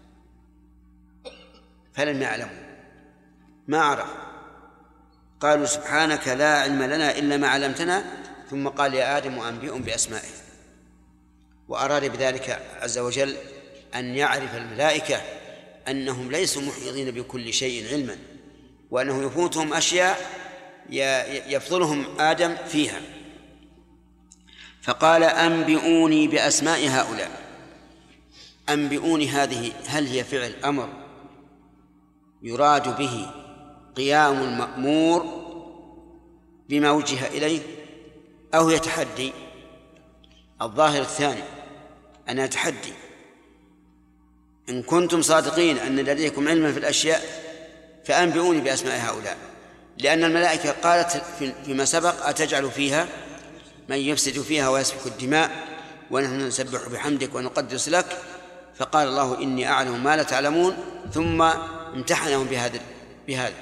فلم يعلموا، ما عرفوا، قالوا سبحانك لا علم لنا إلا ما علمتنا، ثم قال يا آدم أنبئهم بأسمائهم. وأراد بذلك عز وجل أن يعرف الملائكة أنهم ليسوا محيطين بكل شيء علما، وأنه يفوتهم أشياء يفضلهم آدم فيها. فقال أنبئوني بأسماء هؤلاء. أنبئوني هذه هل هي فعل أمر يراد به قيام المأمور بما وجه إليه، أو هي تحدي؟ الظاهر الثاني، أنا تحدي، إن كنتم صادقين أن لديكم علما في الأشياء فأنبئوني بأسماء هؤلاء، لأن الملائكة قالت فيما سبق أتجعل فيها من يفسد فيها ويسفك الدماء ونحن نسبح بحمدك ونقدس لك، فقال الله إني أعلم ما لا تعلمون، ثم امتحنهم بهذا.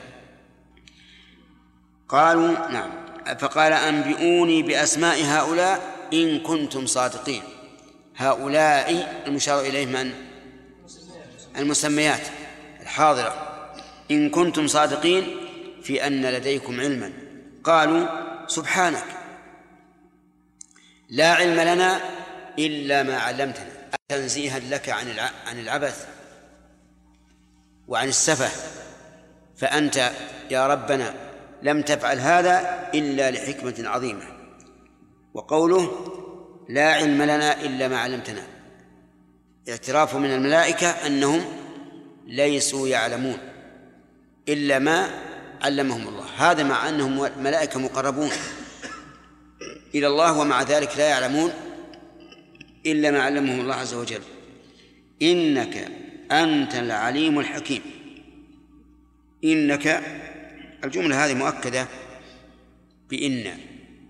قالوا نعم، فقال أنبئوني بأسماء هؤلاء إن كنتم صادقين. هؤلاء المشار إليه من؟ المسميات الحاضرة. إن كنتم صادقين في أن لديكم علما. قالوا سبحانك لا علم لنا إلا ما علمتنا، تنزيها لك عن العبث وعن السفه، فأنت يا ربنا لم تفعل هذا إلا لحكمة عظيمة. وقوله لا علم لنا إلا ما علمتنا اعتراف من الملائكة أنهم ليسوا يعلمون إلا ما علمهم الله، هذا مع أنهم ملائكة مقربون إلى الله، ومع ذلك لا يعلمون إلا ما علمهم الله عز وجل. إنك أنت العليم الحكيم. إنك الجملة هذه مؤكدة بإن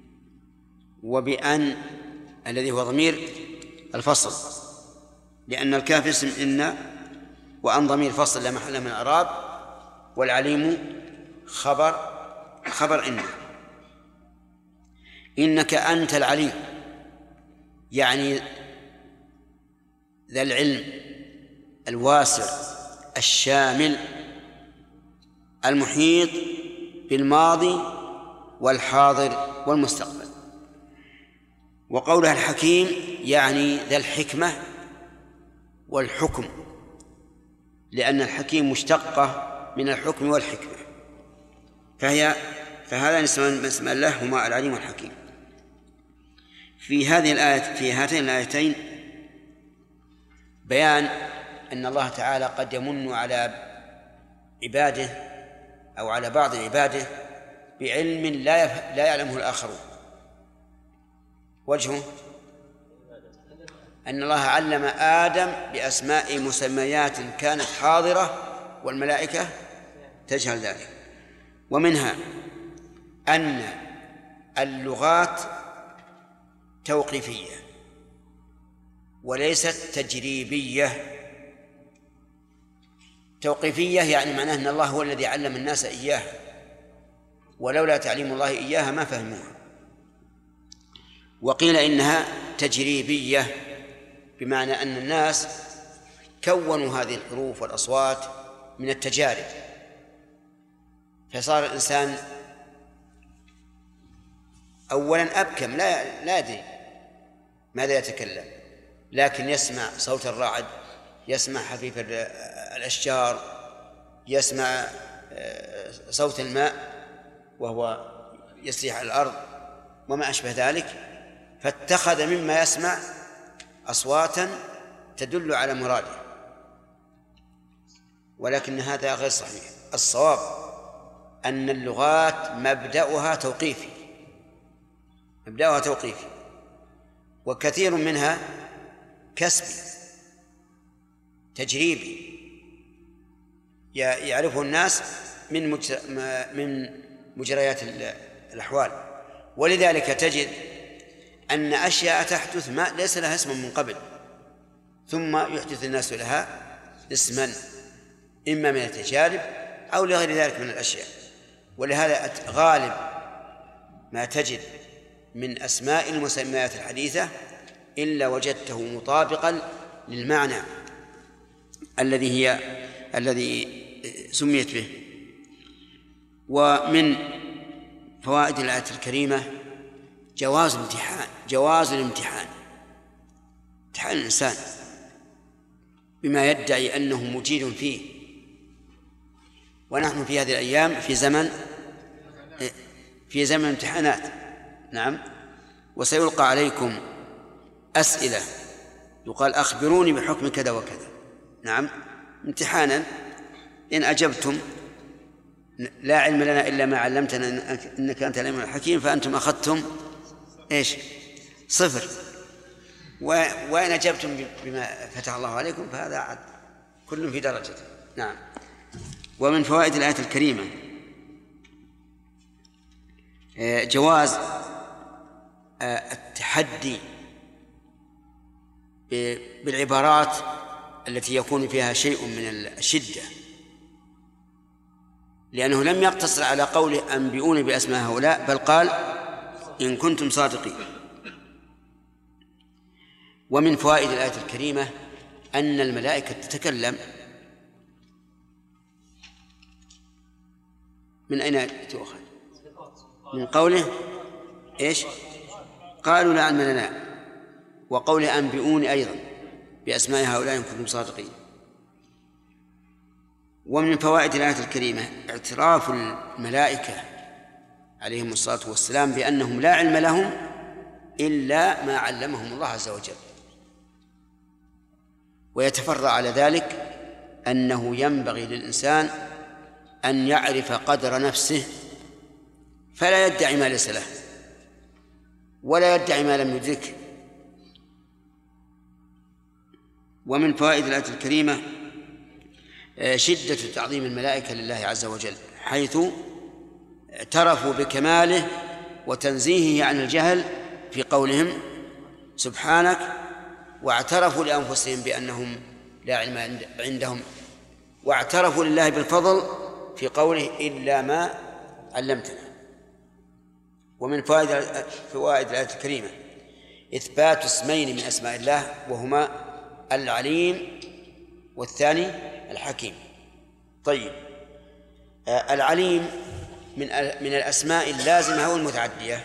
وبأن الذي هو ضمير الفصل، لأن الكاف اسم إن، وأن ضمير فصل لا محل من الإعراب، والعليم خبر إن. إنك أنت العليم يعني ذا العلم الواسع الشامل المحيط بالماضي والحاضر والمستقبل. وقولها الحكيم يعني ذا الحكمة والحكم، لأن الحكيم مشتقة من الحكم والحكمة، فهذا اسم الله هما العليم والحكيم. في هاتين الآيتين بيان أن الله تعالى قد يمن على عباده أو على بعض عباده بعلم لا يعلمه الآخرون. وجهه أن الله علم آدم بأسماء مسميات كانت حاضرة والملائكة تجهل ذلك. ومنها أن اللغات توقيفية وليست تجريبية. توقيفية يعني معناه أن الله هو الذي علم الناس إياها، ولولا تعليم الله إياها ما فهموها. وقيل إنها تجريبية بمعنى أن الناس كونوا هذه الحروف والأصوات من التجارب، فصار الإنسان أولا أبكم لا يدري ماذا يتكلم، لكن يسمع صوت الرعد، يسمع حفيف الأشجار، يسمع صوت الماء وهو يسري على الأرض وما أشبه ذلك، فاتخذ مما يسمع أصواتا تدل على مراده، ولكن هذا غير صحيح. الصواب أن اللغات مبدأها توقيفي، وكثير منها كسبي تجريبي يعرفه الناس من مجريات الأحوال. ولذلك تجد أن أشياء تحدث ما ليس لها اسم من قبل، ثم يحدث الناس لها اسما، إما من التجارب أو لغير ذلك من الأشياء. ولهذا غالب ما تجد من أسماء المسميات الحديثة إلا وجدته مطابقا للمعنى الذي سميت به. ومن فوائد الآية الكريمة جواز الامتحان، امتحان الإنسان بما يدعي أنه مجيد فيه. ونحن في هذه الأيام في زمن امتحانات. نعم. وسيلقى عليكم أسئلة يقال أخبروني بحكم كذا وكذا. نعم، امتحانا. إن أجبتم لا علم لنا إلا ما علمتنا إنك أنت العليم الحكيم، فأنتم أخذتم إيش؟ 0. وإن أجبتم بما فتح الله عليكم فهذا عد كل في درجته. نعم. ومن فوائد الآية الكريمة جواز التحدي بالعبارات التي يكون فيها شيء من الشدة، لأنه لم يقتصر على قوله أنبئوني بأسماء هؤلاء، بل قال إن كنتم صادقين. ومن فوائد الآية الكريمة أن الملائكة تتكلم. من أين تؤخذ؟ من قوله إيش؟ قالوا لا علم لنا، وقوله أنبئوني أيضا بأسماء هؤلاء إن كنتم صادقين. ومن فوائد الآية الكريمة اعتراف الملائكة عليهم الصلاة والسلام بأنهم لا علم لهم إلا ما علمهم الله عز وجل. ويتفرع على ذلك أنه ينبغي للإنسان أن يعرف قدر نفسه، فلا يدعي ما ليس له ولا يدعي ما لم يدركه. ومن فوائد الآية الكريمة شدة تعظيم الملائكة لله عز وجل، حيث اعترفوا بكماله وتنزيهه عن الجهل في قولهم سبحانك، واعترفوا لأنفسهم بأنهم لا علم عندهم، واعترفوا لله بالفضل في قوله إلا ما علمتنا. ومن فوائد الآية الكريمة إثبات اسمين من أسماء الله، وهما العليم والثاني الحكيم. طيب، العليم من الأسماء اللازمة أو المتعدية؟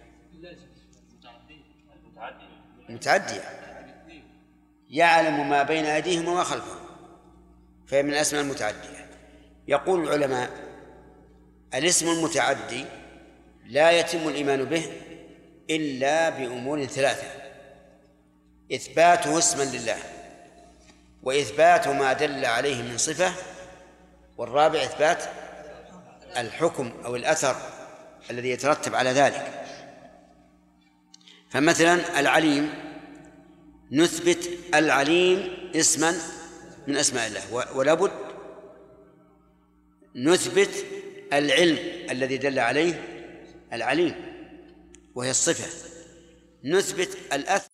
المتعدية، يعلم ما بين أيديهم وما خلفهم، فهي من الأسماء المتعدية. يقول العلماء الاسم المتعدي لا يتم الإيمان به إلا بأمور 3: إثباته اسما لله، وإثبات ما دل عليه من صفة، والرابع إثبات الحكم أو الأثر الذي يترتب على ذلك. فمثلا العليم نثبت العليم اسما من أسماء الله، ولا بد نثبت العلم الذي دل عليه العليم وهي الصفة، نثبت الأثر